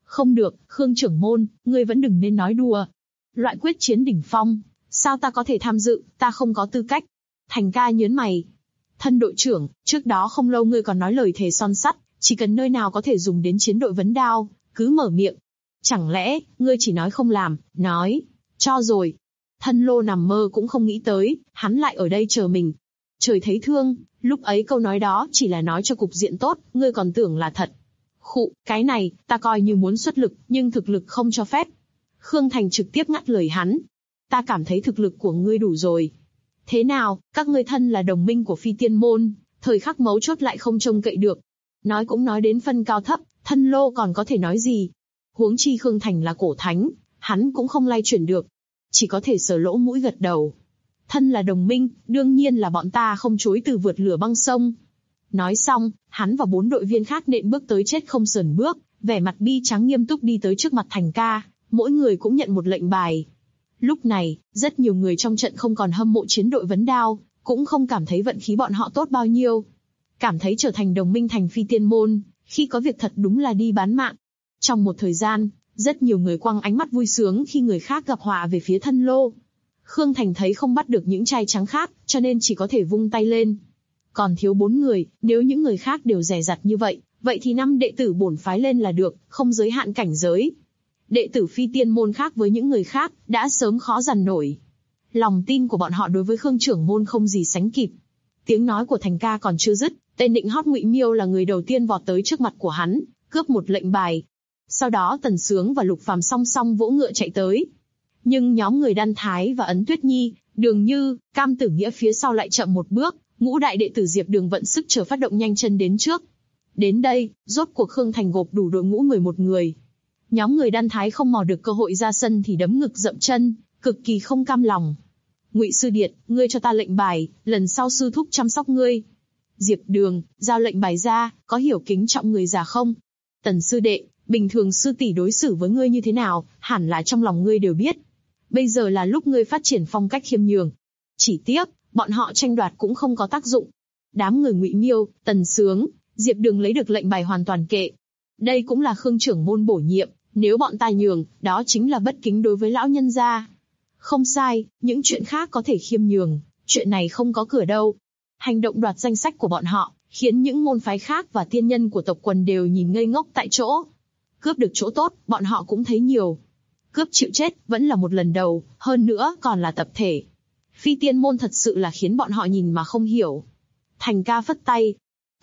Không được, Khương trưởng môn, ngươi vẫn đừng nên nói đùa. Loại quyết chiến đỉnh phong, sao ta có thể tham dự, ta không có tư cách. Thành ca nhớn mày. Thân đội trưởng, trước đó không lâu ngươi còn nói lời thề son sắt, chỉ cần nơi nào có thể dùng đến chiến đội vấn đao, cứ mở miệng. Chẳng lẽ, ngươi chỉ nói không làm, nói, cho rồi. Thân Lô nằm mơ cũng không nghĩ tới, hắn lại ở đây chờ mình. Trời thấy thương, lúc ấy câu nói đó chỉ là nói cho cục diện tốt, ngươi còn tưởng là thật. Khụ, cái này, ta coi như muốn xuất lực, nhưng thực lực không cho phép. Khương Thành trực tiếp ngắt lời hắn. Ta cảm thấy thực lực của ngươi đủ rồi. Thế nào, các ngươi thân là đồng minh của Phi Tiên Môn, thời khắc mấu chốt lại không trông cậy được. Nói cũng nói đến phân cao thấp, Thân Lô còn có thể nói gì. Huống chi Khương Thành là cổ thánh, hắn cũng không lay chuyển được. Chỉ có thể sờ lỗ mũi gật đầu. Thân là đồng minh, đương nhiên là bọn ta không chối từ vượt lửa băng sông. Nói xong, hắn và 4 đội viên khác nện bước tới chết không sườn bước, vẻ mặt bi trắng nghiêm túc đi tới trước mặt Thành ca, mỗi người cũng nhận một lệnh bài. Lúc này, rất nhiều người trong trận không còn hâm mộ chiến đội vấn đao, cũng không cảm thấy vận khí bọn họ tốt bao nhiêu. Cảm thấy trở thành đồng minh thành Phi Tiên Môn, khi có việc thật đúng là đi bán mạng. Trong một thời gian, rất nhiều người quăng ánh mắt vui sướng khi người khác gặp họa về phía Thân Lô. Khương Thành thấy không bắt được những trai trắng khác, cho nên chỉ có thể vung tay lên. Còn thiếu 4 người, nếu những người khác đều dè dặt như vậy thì 5 đệ tử bổn phái lên là được, không giới hạn cảnh giới. Đệ tử Phi Tiên Môn khác với những người khác, đã sớm khó dằn nổi. Lòng tin của bọn họ đối với Khương trưởng môn không gì sánh kịp. Tiếng nói của Thành ca còn chưa dứt, tên nịnh hót Ngụy Miêu là người đầu tiên vọt tới trước mặt của hắn, cướp một lệnh bài. Sau đó Tần Sướng và Lục Phàm song song vỗ ngựa chạy tới. Nhưng nhóm người Đan Thái và Ấn Tuyết Nhi, Đường Như, Cam Tử Nghĩa phía sau lại chậm một bước, ngũ đại đệ tử Diệp Đường vận sức chờ phát động nhanh chân đến trước. Đến đây, rốt cuộc Khương Thành gộp đủ đội ngũ 11 người. Nhóm người Đan Thái không mò được cơ hội ra sân thì đấm ngực dậm chân, cực kỳ không cam lòng. Ngụy sư điệt, ngươi cho ta lệnh bài, lần sau sư thúc chăm sóc ngươi. Diệp Đường, giao lệnh bài ra, có hiểu kính trọng người già không? Tần sư đệ, bình thường sư tỷ đối xử với ngươi như thế nào, hẳn là trong lòng ngươi đều biết. Bây giờ là lúc ngươi phát triển phong cách khiêm nhường. Chỉ tiếc, bọn họ tranh đoạt cũng không có tác dụng. Đám người Ngụy Miêu, Tần Sướng, Diệp Đường lấy được lệnh bài hoàn toàn kệ. Đây cũng là Khương trưởng môn bổ nhiệm, nếu bọn ta nhường, đó chính là bất kính đối với lão nhân gia. Không sai, những chuyện khác có thể khiêm nhường, chuyện này không có cửa đâu. Hành động đoạt danh sách của bọn họ, khiến những môn phái khác và tiên nhân của tộc quần đều nhìn ngây ngốc tại chỗ. Cướp được chỗ tốt, bọn họ cũng thấy nhiều. Cướp chịu chết, vẫn là một lần đầu, hơn nữa còn là tập thể. Phi Tiên Môn thật sự là khiến bọn họ nhìn mà không hiểu. Thành ca phất tay.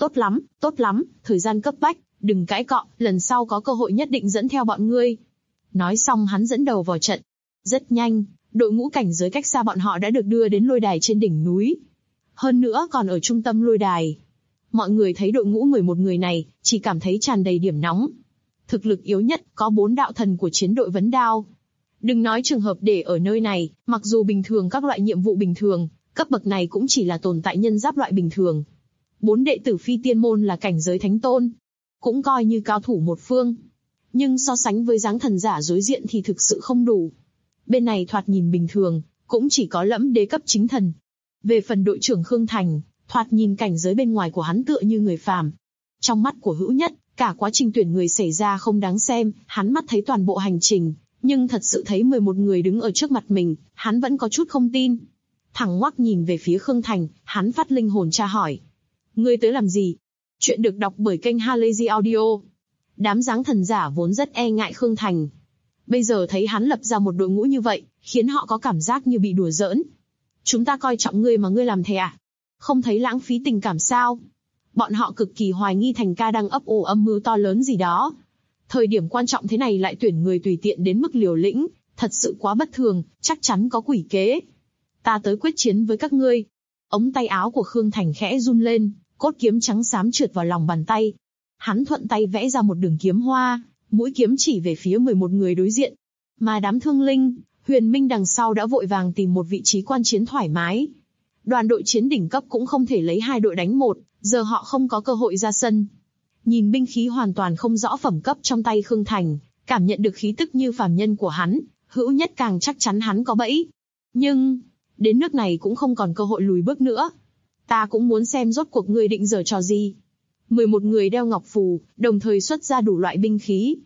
Tốt lắm, thời gian cấp bách, đừng cãi cọ, lần sau có cơ hội nhất định dẫn theo bọn ngươi. Nói xong hắn dẫn đầu vào trận. Rất nhanh, đội ngũ cảnh giới cách xa bọn họ đã được đưa đến lôi đài trên đỉnh núi. Hơn nữa còn ở trung tâm lôi đài. Mọi người thấy đội ngũ 11 người này, chỉ cảm thấy tràn đầy điểm nóng. Thực lực yếu nhất, có 4 đạo thần của chiến đội vấn đao. Đừng nói trường hợp để ở nơi này, mặc dù bình thường các loại nhiệm vụ bình thường, cấp bậc này cũng chỉ là tồn tại nhân giáp loại bình thường. 4 đệ tử Phi Tiên Môn là cảnh giới thánh tôn, cũng coi như cao thủ một phương. Nhưng so sánh với dáng thần giả đối diện thì thực sự không đủ. Bên này thoạt nhìn bình thường, cũng chỉ có Lẫm Đế cấp chính thần. Về phần đội trưởng Khương Thành, thoạt nhìn cảnh giới bên ngoài của hắn tựa như người phàm. Trong mắt của Hữu Nhất, cả quá trình tuyển người xảy ra không đáng xem, hắn mắt thấy toàn bộ hành trình, nhưng thật sự thấy 11 người đứng ở trước mặt mình, hắn vẫn có chút không tin. Thẳng ngoắc nhìn về phía Khương Thành, hắn phát linh hồn tra hỏi. Ngươi tới làm gì? Chuyện được đọc bởi kênh Halazy Audio. Đám dáng thần giả vốn rất e ngại Khương Thành. Bây giờ thấy hắn lập ra một đội ngũ như vậy, khiến họ có cảm giác như bị đùa giỡn. Chúng ta coi trọng ngươi mà ngươi làm thế à? Không thấy lãng phí tình cảm sao? Bọn họ cực kỳ hoài nghi Thành ca đang ấp ủ âm mưu to lớn gì đó. Thời điểm quan trọng thế này lại tuyển người tùy tiện đến mức liều lĩnh, thật sự quá bất thường, chắc chắn có quỷ kế. Ta tới quyết chiến với các ngươi. Ống tay áo của Khương Thành khẽ run lên, cốt kiếm trắng xám trượt vào lòng bàn tay. Hắn thuận tay vẽ ra một đường kiếm hoa, mũi kiếm chỉ về phía 11 người đối diện. Mà đám Thương Linh, Huyền Minh đằng sau đã vội vàng tìm một vị trí quan chiến thoải mái. Đoàn đội chiến đỉnh cấp cũng không thể lấy 2 đội đánh 1, giờ họ không có cơ hội ra sân. Nhìn binh khí hoàn toàn không rõ phẩm cấp trong tay Khương Thành, cảm nhận được khí tức như phàm nhân của hắn, Hữu Nhất càng chắc chắn hắn có bẫy. Nhưng, đến nước này cũng không còn cơ hội lùi bước nữa. Ta cũng muốn xem rốt cuộc ngươi định giở trò gì. 11 người đeo ngọc phù, đồng thời xuất ra đủ loại binh khí.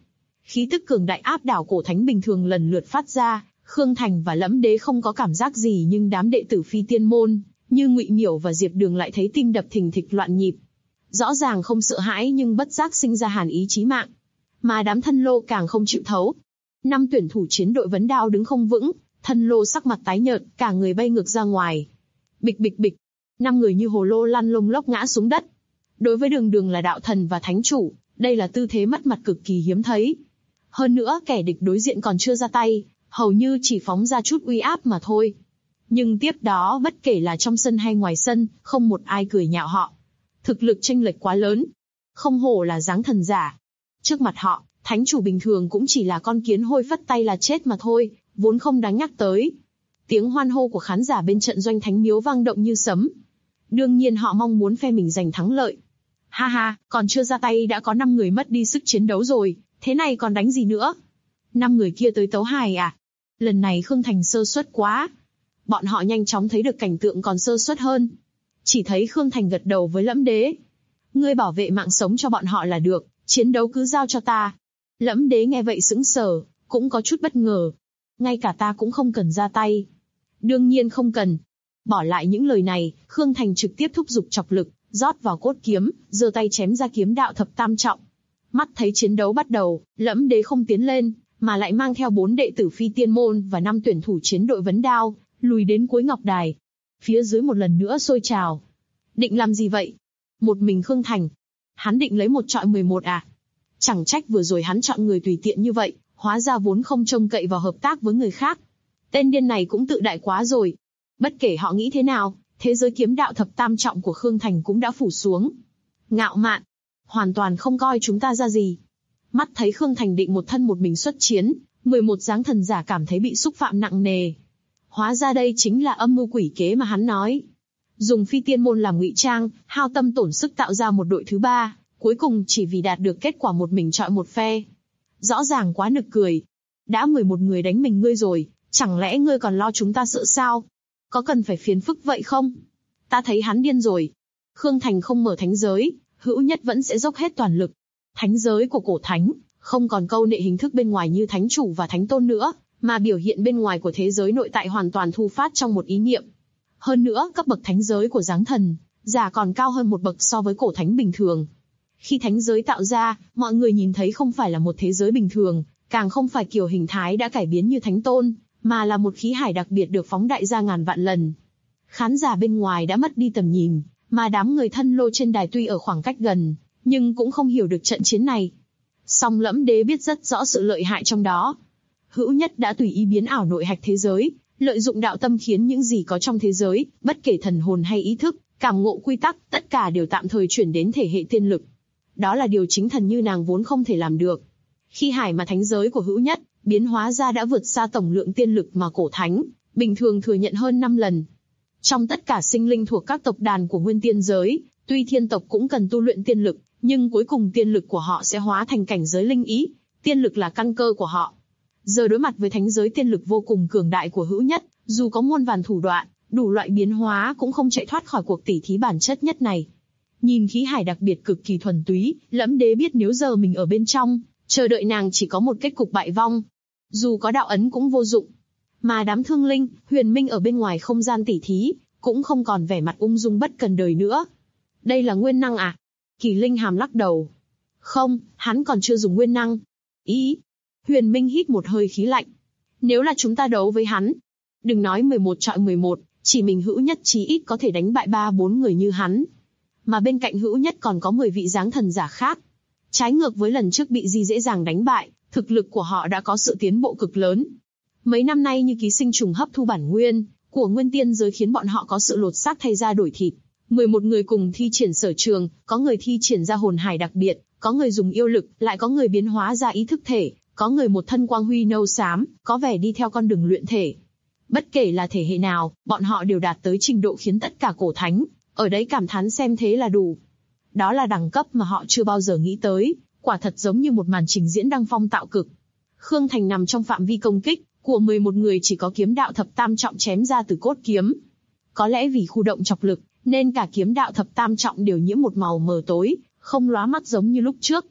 Khí tức cường đại áp đảo cổ thánh bình thường lần lượt phát ra. Khương Thành và Lẫm Đế không có cảm giác gì, nhưng đám đệ tử Phi Tiên Môn, như Ngụy Miểu và Diệp Đường lại thấy tim đập thình thịch loạn nhịp. Rõ ràng không sợ hãi nhưng bất giác sinh ra hàn ý chí mạng. Mà đám Thân Lô càng không chịu thấu. 5 tuyển thủ chiến đội vấn đao đứng không vững, Thân Lô sắc mặt tái nhợt, cả người bay ngược ra ngoài. Bịch bịch bịch, 5 người như hồ lô lăn lông lốc ngã xuống đất. Đối với Đường Đường là đạo thần và thánh chủ, đây là tư thế mất mặt cực kỳ hiếm thấy. Hơn nữa kẻ địch đối diện còn chưa ra tay, hầu như chỉ phóng ra chút uy áp mà thôi. Nhưng tiếp đó bất kể là trong sân hay ngoài sân, không một ai cười nhạo họ. Thực lực chênh lệch quá lớn. Không hổ là dáng thần giả. Trước mặt họ, thánh chủ bình thường cũng chỉ là con kiến hôi phất tay là chết mà thôi, vốn không đáng nhắc tới. Tiếng hoan hô của khán giả bên trận doanh thánh miếu vang động như sấm. Đương nhiên họ mong muốn phe mình giành thắng lợi. Ha ha, còn chưa ra tay đã có 5 người mất đi sức chiến đấu rồi, thế này còn đánh gì nữa? 5 người kia tới tấu hài à? Lần này Khương Thành sơ suất quá. Bọn họ nhanh chóng thấy được cảnh tượng còn sơ suất hơn. Chỉ thấy Khương Thành gật đầu với Lẫm Đế. Ngươi bảo vệ mạng sống cho bọn họ là được, chiến đấu cứ giao cho ta. Lẫm Đế nghe vậy sững sờ, cũng có chút bất ngờ. Ngay cả ta cũng không cần ra tay. Đương nhiên không cần. Bỏ lại những lời này, Khương Thành trực tiếp thúc giục chọc lực, rót vào cốt kiếm, giơ tay chém ra kiếm đạo thập tam trọng. Mắt thấy chiến đấu bắt đầu, Lẫm Đế không tiến lên, mà lại mang theo 4 đệ tử Phi Tiên Môn và 5 tuyển thủ chiến đội vấn đao, lùi đến cuối ngọc đài. Phía dưới một lần nữa sôi trào. Định làm gì vậy? Một mình Khương Thành. Hắn định lấy 1 chọi 11 à? Chẳng trách vừa rồi hắn chọn người tùy tiện như vậy, hóa ra vốn không trông cậy vào hợp tác với người khác. Tên điên này cũng tự đại quá rồi. Bất kể họ nghĩ thế nào, thế giới kiếm đạo thập tam trọng của Khương Thành cũng đã phủ xuống. Ngạo mạn. Hoàn toàn không coi chúng ta ra gì. Mắt thấy Khương Thành định một thân một mình xuất chiến, 11 dáng thần giả cảm thấy bị xúc phạm nặng nề. Hóa ra đây chính là âm mưu quỷ kế mà hắn nói. Dùng Phi Tiên Môn làm ngụy trang, hao tâm tổn sức tạo ra một đội thứ 3, cuối cùng chỉ vì đạt được kết quả một mình chọi một phe. Rõ ràng quá nực cười. Đã 11 người đánh mình ngươi rồi, chẳng lẽ ngươi còn lo chúng ta sợ sao? Có cần phải phiền phức vậy không? Ta thấy hắn điên rồi. Khương Thành không mở thánh giới, Hữu Nhất vẫn sẽ dốc hết toàn lực. Thánh giới của cổ thánh, không còn câu nệ hình thức bên ngoài như thánh chủ và thánh tôn nữa, mà biểu hiện bên ngoài của thế giới nội tại hoàn toàn thu phát trong một ý niệm. Hơn nữa, cấp bậc thánh giới của dáng thần giả còn cao hơn một bậc so với cổ thánh bình thường. Khi thánh giới tạo ra, mọi người nhìn thấy không phải là một thế giới bình thường, càng không phải kiểu hình thái đã cải biến như thánh tôn, mà là một khí hải đặc biệt được phóng đại ra ngàn vạn lần. Khán giả bên ngoài đã mất đi tầm nhìn, mà đám người Thân Lô trên đài tuy ở khoảng cách gần, nhưng cũng không hiểu được trận chiến này. Song Lẫm Đế biết rất rõ sự lợi hại trong đó. Hữu Nhất đã tùy ý biến ảo nội hạch thế giới, lợi dụng đạo tâm khiến những gì có trong thế giới, bất kể thần hồn hay ý thức, cảm ngộ quy tắc, tất cả đều tạm thời chuyển đến thể hệ tiên lực. Đó là điều chính thần như nàng vốn không thể làm được. Khi hải mà thánh giới của Hữu Nhất biến hóa ra đã vượt xa tổng lượng tiên lực mà cổ thánh bình thường thừa nhận hơn 5 lần. Trong tất cả sinh linh thuộc các tộc đàn của nguyên tiên giới, tuy thiên tộc cũng cần tu luyện tiên lực, nhưng cuối cùng tiên lực của họ sẽ hóa thành cảnh giới linh ý, tiên lực là căn cơ của họ. Giờ đối mặt với thánh giới tiên lực vô cùng cường đại của Hữu Nhất, dù có muôn vàn thủ đoạn, đủ loại biến hóa cũng không chạy thoát khỏi cuộc tỉ thí bản chất nhất này. Nhìn khí hải đặc biệt cực kỳ thuần túy, Lẫm Đế biết nếu giờ mình ở bên trong, chờ đợi nàng chỉ có một kết cục bại vong. Dù có đạo ấn cũng vô dụng. Mà đám Thương Linh, Huyền Minh ở bên ngoài không gian tỉ thí, cũng không còn vẻ mặt ung dung bất cần đời nữa. Đây là nguyên năng à? Kỳ Linh Hàm lắc đầu. Không, hắn còn chưa dùng nguyên năng. Ý. Huyền Minh hít một hơi khí lạnh. Nếu là chúng ta đấu với hắn, đừng nói 11 chọi 11, chỉ mình Hữu Nhất chí ít có thể đánh bại 3-4 người như hắn. Mà bên cạnh Hữu Nhất còn có 10 vị dáng thần giả khác. Trái ngược với lần trước bị Di dễ dàng đánh bại, thực lực của họ đã có sự tiến bộ cực lớn. Mấy năm nay như ký sinh trùng hấp thu bản nguyên của nguyên tiên giới khiến bọn họ có sự lột xác thay da đổi thịt. 11 người cùng thi triển sở trường, có người thi triển ra hồn hải đặc biệt, có người dùng yêu lực, lại có người biến hóa ra ý thức thể, có người một thân quang huy nâu xám, có vẻ đi theo con đường luyện thể. Bất kể là thể hệ nào, bọn họ đều đạt tới trình độ khiến tất cả cổ thánh ở đấy cảm thán xem thế là đủ. Đó là đẳng cấp mà họ chưa bao giờ nghĩ tới, quả thật giống như một màn trình diễn đăng phong tạo cực. Khương Thành nằm trong phạm vi công kích của 11 người, chỉ có kiếm đạo thập tam trọng chém ra từ cốt kiếm. Có lẽ vì khu động chọc lực, nên cả kiếm đạo thập tam trọng đều nhiễm một màu mờ tối, không lóa mắt giống như lúc trước.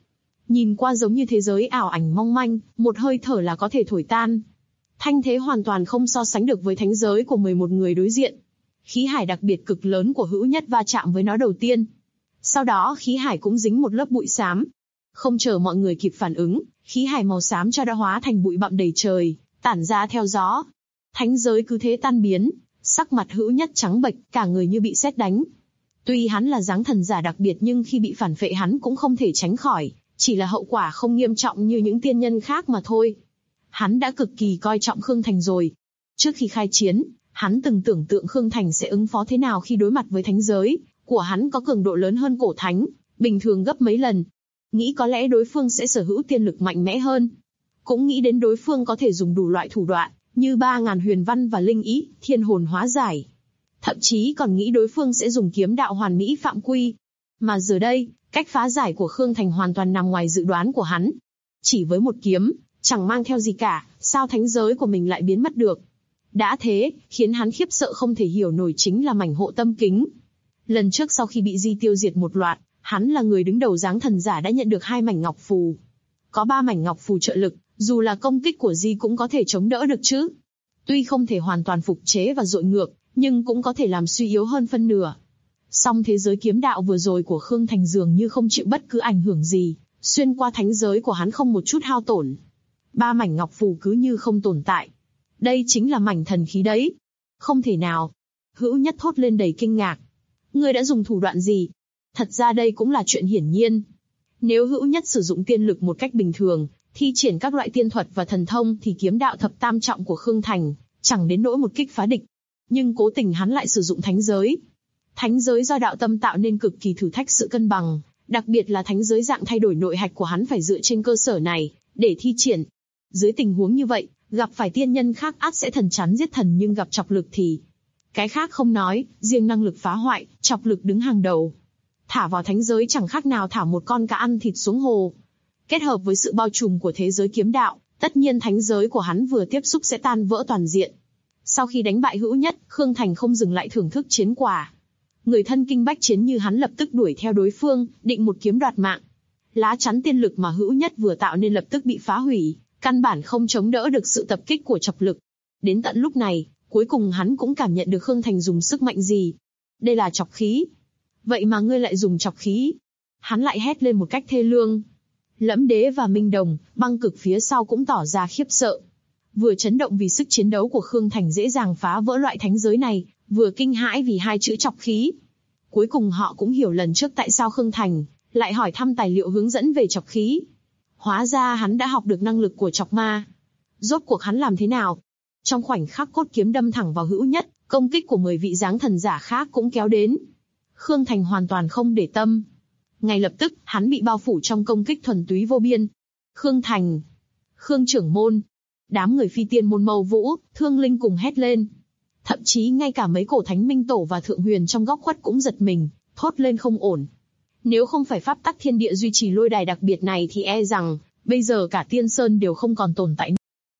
Nhìn qua giống như thế giới ảo ảnh mong manh, một hơi thở là có thể thổi tan. Thanh thế hoàn toàn không so sánh được với thánh giới của 11 người đối diện. Khí hải đặc biệt cực lớn của Hữu Nhất va chạm với nó đầu tiên. Sau đó khí hải cũng dính một lớp bụi xám. Không chờ mọi người kịp phản ứng, khí hải màu xám cho đã hóa thành bụi bặm đầy trời, tản ra theo gió. Thánh giới cứ thế tan biến, sắc mặt Hữu Nhất trắng bệch, cả người như bị sét đánh. Tuy hắn là dáng thần giả đặc biệt nhưng khi bị phản phệ hắn cũng không thể tránh khỏi, chỉ là hậu quả không nghiêm trọng như những tiên nhân khác mà thôi. Hắn đã cực kỳ coi trọng Khương Thành rồi. Trước khi khai chiến, hắn từng tưởng tượng Khương Thành sẽ ứng phó thế nào khi đối mặt với thánh giới, của hắn có cường độ lớn hơn cổ thánh, bình thường gấp mấy lần. Nghĩ có lẽ đối phương sẽ sở hữu tiên lực mạnh mẽ hơn. Cũng nghĩ đến đối phương có thể dùng đủ loại thủ đoạn, như 3.000 huyền văn và linh ý, thiên hồn hóa giải. Thậm chí còn nghĩ đối phương sẽ dùng kiếm đạo hoàn mỹ phạm quy. Mà giờ đây, cách phá giải của Khương Thành hoàn toàn nằm ngoài dự đoán của hắn. Chỉ với một kiếm, chẳng mang theo gì cả, sao thánh giới của mình lại biến mất được? Đã thế, khiến hắn khiếp sợ không thể hiểu nổi chính là mảnh hộ tâm kính. Lần trước sau khi bị Di tiêu diệt một loạt, hắn là người đứng đầu dáng thần giả đã nhận được 2 mảnh ngọc phù. Có 3 mảnh ngọc phù trợ lực, dù là công kích của Di cũng có thể chống đỡ được chứ. Tuy không thể hoàn toàn phục chế và dội ngược, nhưng cũng có thể làm suy yếu hơn phân nửa. Song thế giới kiếm đạo vừa rồi của Khương Thành dường như không chịu bất cứ ảnh hưởng gì, xuyên qua thánh giới của hắn không một chút hao tổn. 3 mảnh ngọc phù cứ như không tồn tại. Đây chính là mảnh thần khí đấy. Không thể nào. Hữu Nhất thốt lên đầy kinh ngạc. Ngươi đã dùng thủ đoạn gì? Thật ra đây cũng là chuyện hiển nhiên. Nếu Hữu Nhất sử dụng tiên lực một cách bình thường, thi triển các loại tiên thuật và thần thông thì kiếm đạo thập tam trọng của Khương Thành chẳng đến nỗi một kích phá địch. Nhưng cố tình hắn lại sử dụng thánh giới. Thánh giới do đạo tâm tạo nên cực kỳ thử thách sự cân bằng, đặc biệt là thánh giới dạng thay đổi nội hạch của hắn phải dựa trên cơ sở này để thi triển. Dưới tình huống như vậy, gặp phải tiên nhân khác ắt sẽ thần chắn giết thần, nhưng gặp chọc lực thì cái khác không nói, riêng năng lực phá hoại, chọc lực đứng hàng đầu. Thả vào thánh giới chẳng khác nào thả một con cá ăn thịt xuống hồ. Kết hợp với sự bao trùm của thế giới kiếm đạo, tất nhiên thánh giới của hắn vừa tiếp xúc sẽ tan vỡ toàn diện. Sau khi đánh bại Hữu Nhất, Khương Thành không dừng lại thưởng thức chiến quả. Người thân kinh bách chiến như hắn lập tức đuổi theo đối phương, định một kiếm đoạt mạng. Lá chắn tiên lực mà Hữu Nhất vừa tạo nên lập tức bị phá hủy, căn bản không chống đỡ được sự tập kích của chọc lực. Đến tận lúc này, cuối cùng hắn cũng cảm nhận được Khương Thành dùng sức mạnh gì. Đây là chọc khí. Vậy mà ngươi lại dùng chọc khí. Hắn lại hét lên một cách thê lương. Lẫm Đế và Minh Đồng, Băng Cực phía sau cũng tỏ ra khiếp sợ. Vừa chấn động vì sức chiến đấu của Khương Thành dễ dàng phá vỡ loại thánh giới này, vừa kinh hãi vì 2 chữ chọc khí. Cuối cùng họ cũng hiểu lần trước tại sao Khương Thành lại hỏi thăm tài liệu hướng dẫn về chọc khí. Hóa ra hắn đã học được năng lực của chọc ma. Rốt cuộc hắn làm thế nào? Trong khoảnh khắc cốt kiếm đâm thẳng vào Hữu Nhất, công kích của 10 vị dáng thần giả khác cũng kéo đến. Khương Thành hoàn toàn không để tâm. Ngay lập tức, hắn bị bao phủ trong công kích thuần túy vô biên. Khương Thành, Khương trưởng môn, đám người phi tiên môn Mâu Vũ, Thương Linh cùng hét lên. Thậm chí ngay cả mấy cổ thánh minh tổ và thượng huyền trong góc khuất cũng giật mình, thốt lên không ổn. Nếu không phải pháp tắc thiên địa duy trì lôi đài đặc biệt này thì e rằng bây giờ cả Tiên Sơn đều không còn tồn tại.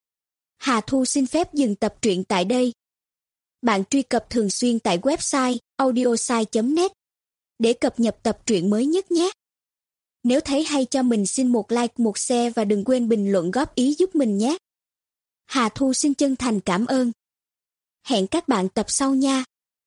Hà Thu xin phép dừng tập truyện tại đây. Bạn truy cập thường xuyên tại website audiosai.net để cập nhật tập truyện mới nhất nhé. Nếu thấy hay cho mình xin một like, một share và đừng quên bình luận góp ý giúp mình nhé. Hà Thu xin chân thành cảm ơn. Hẹn các bạn tập sau nha.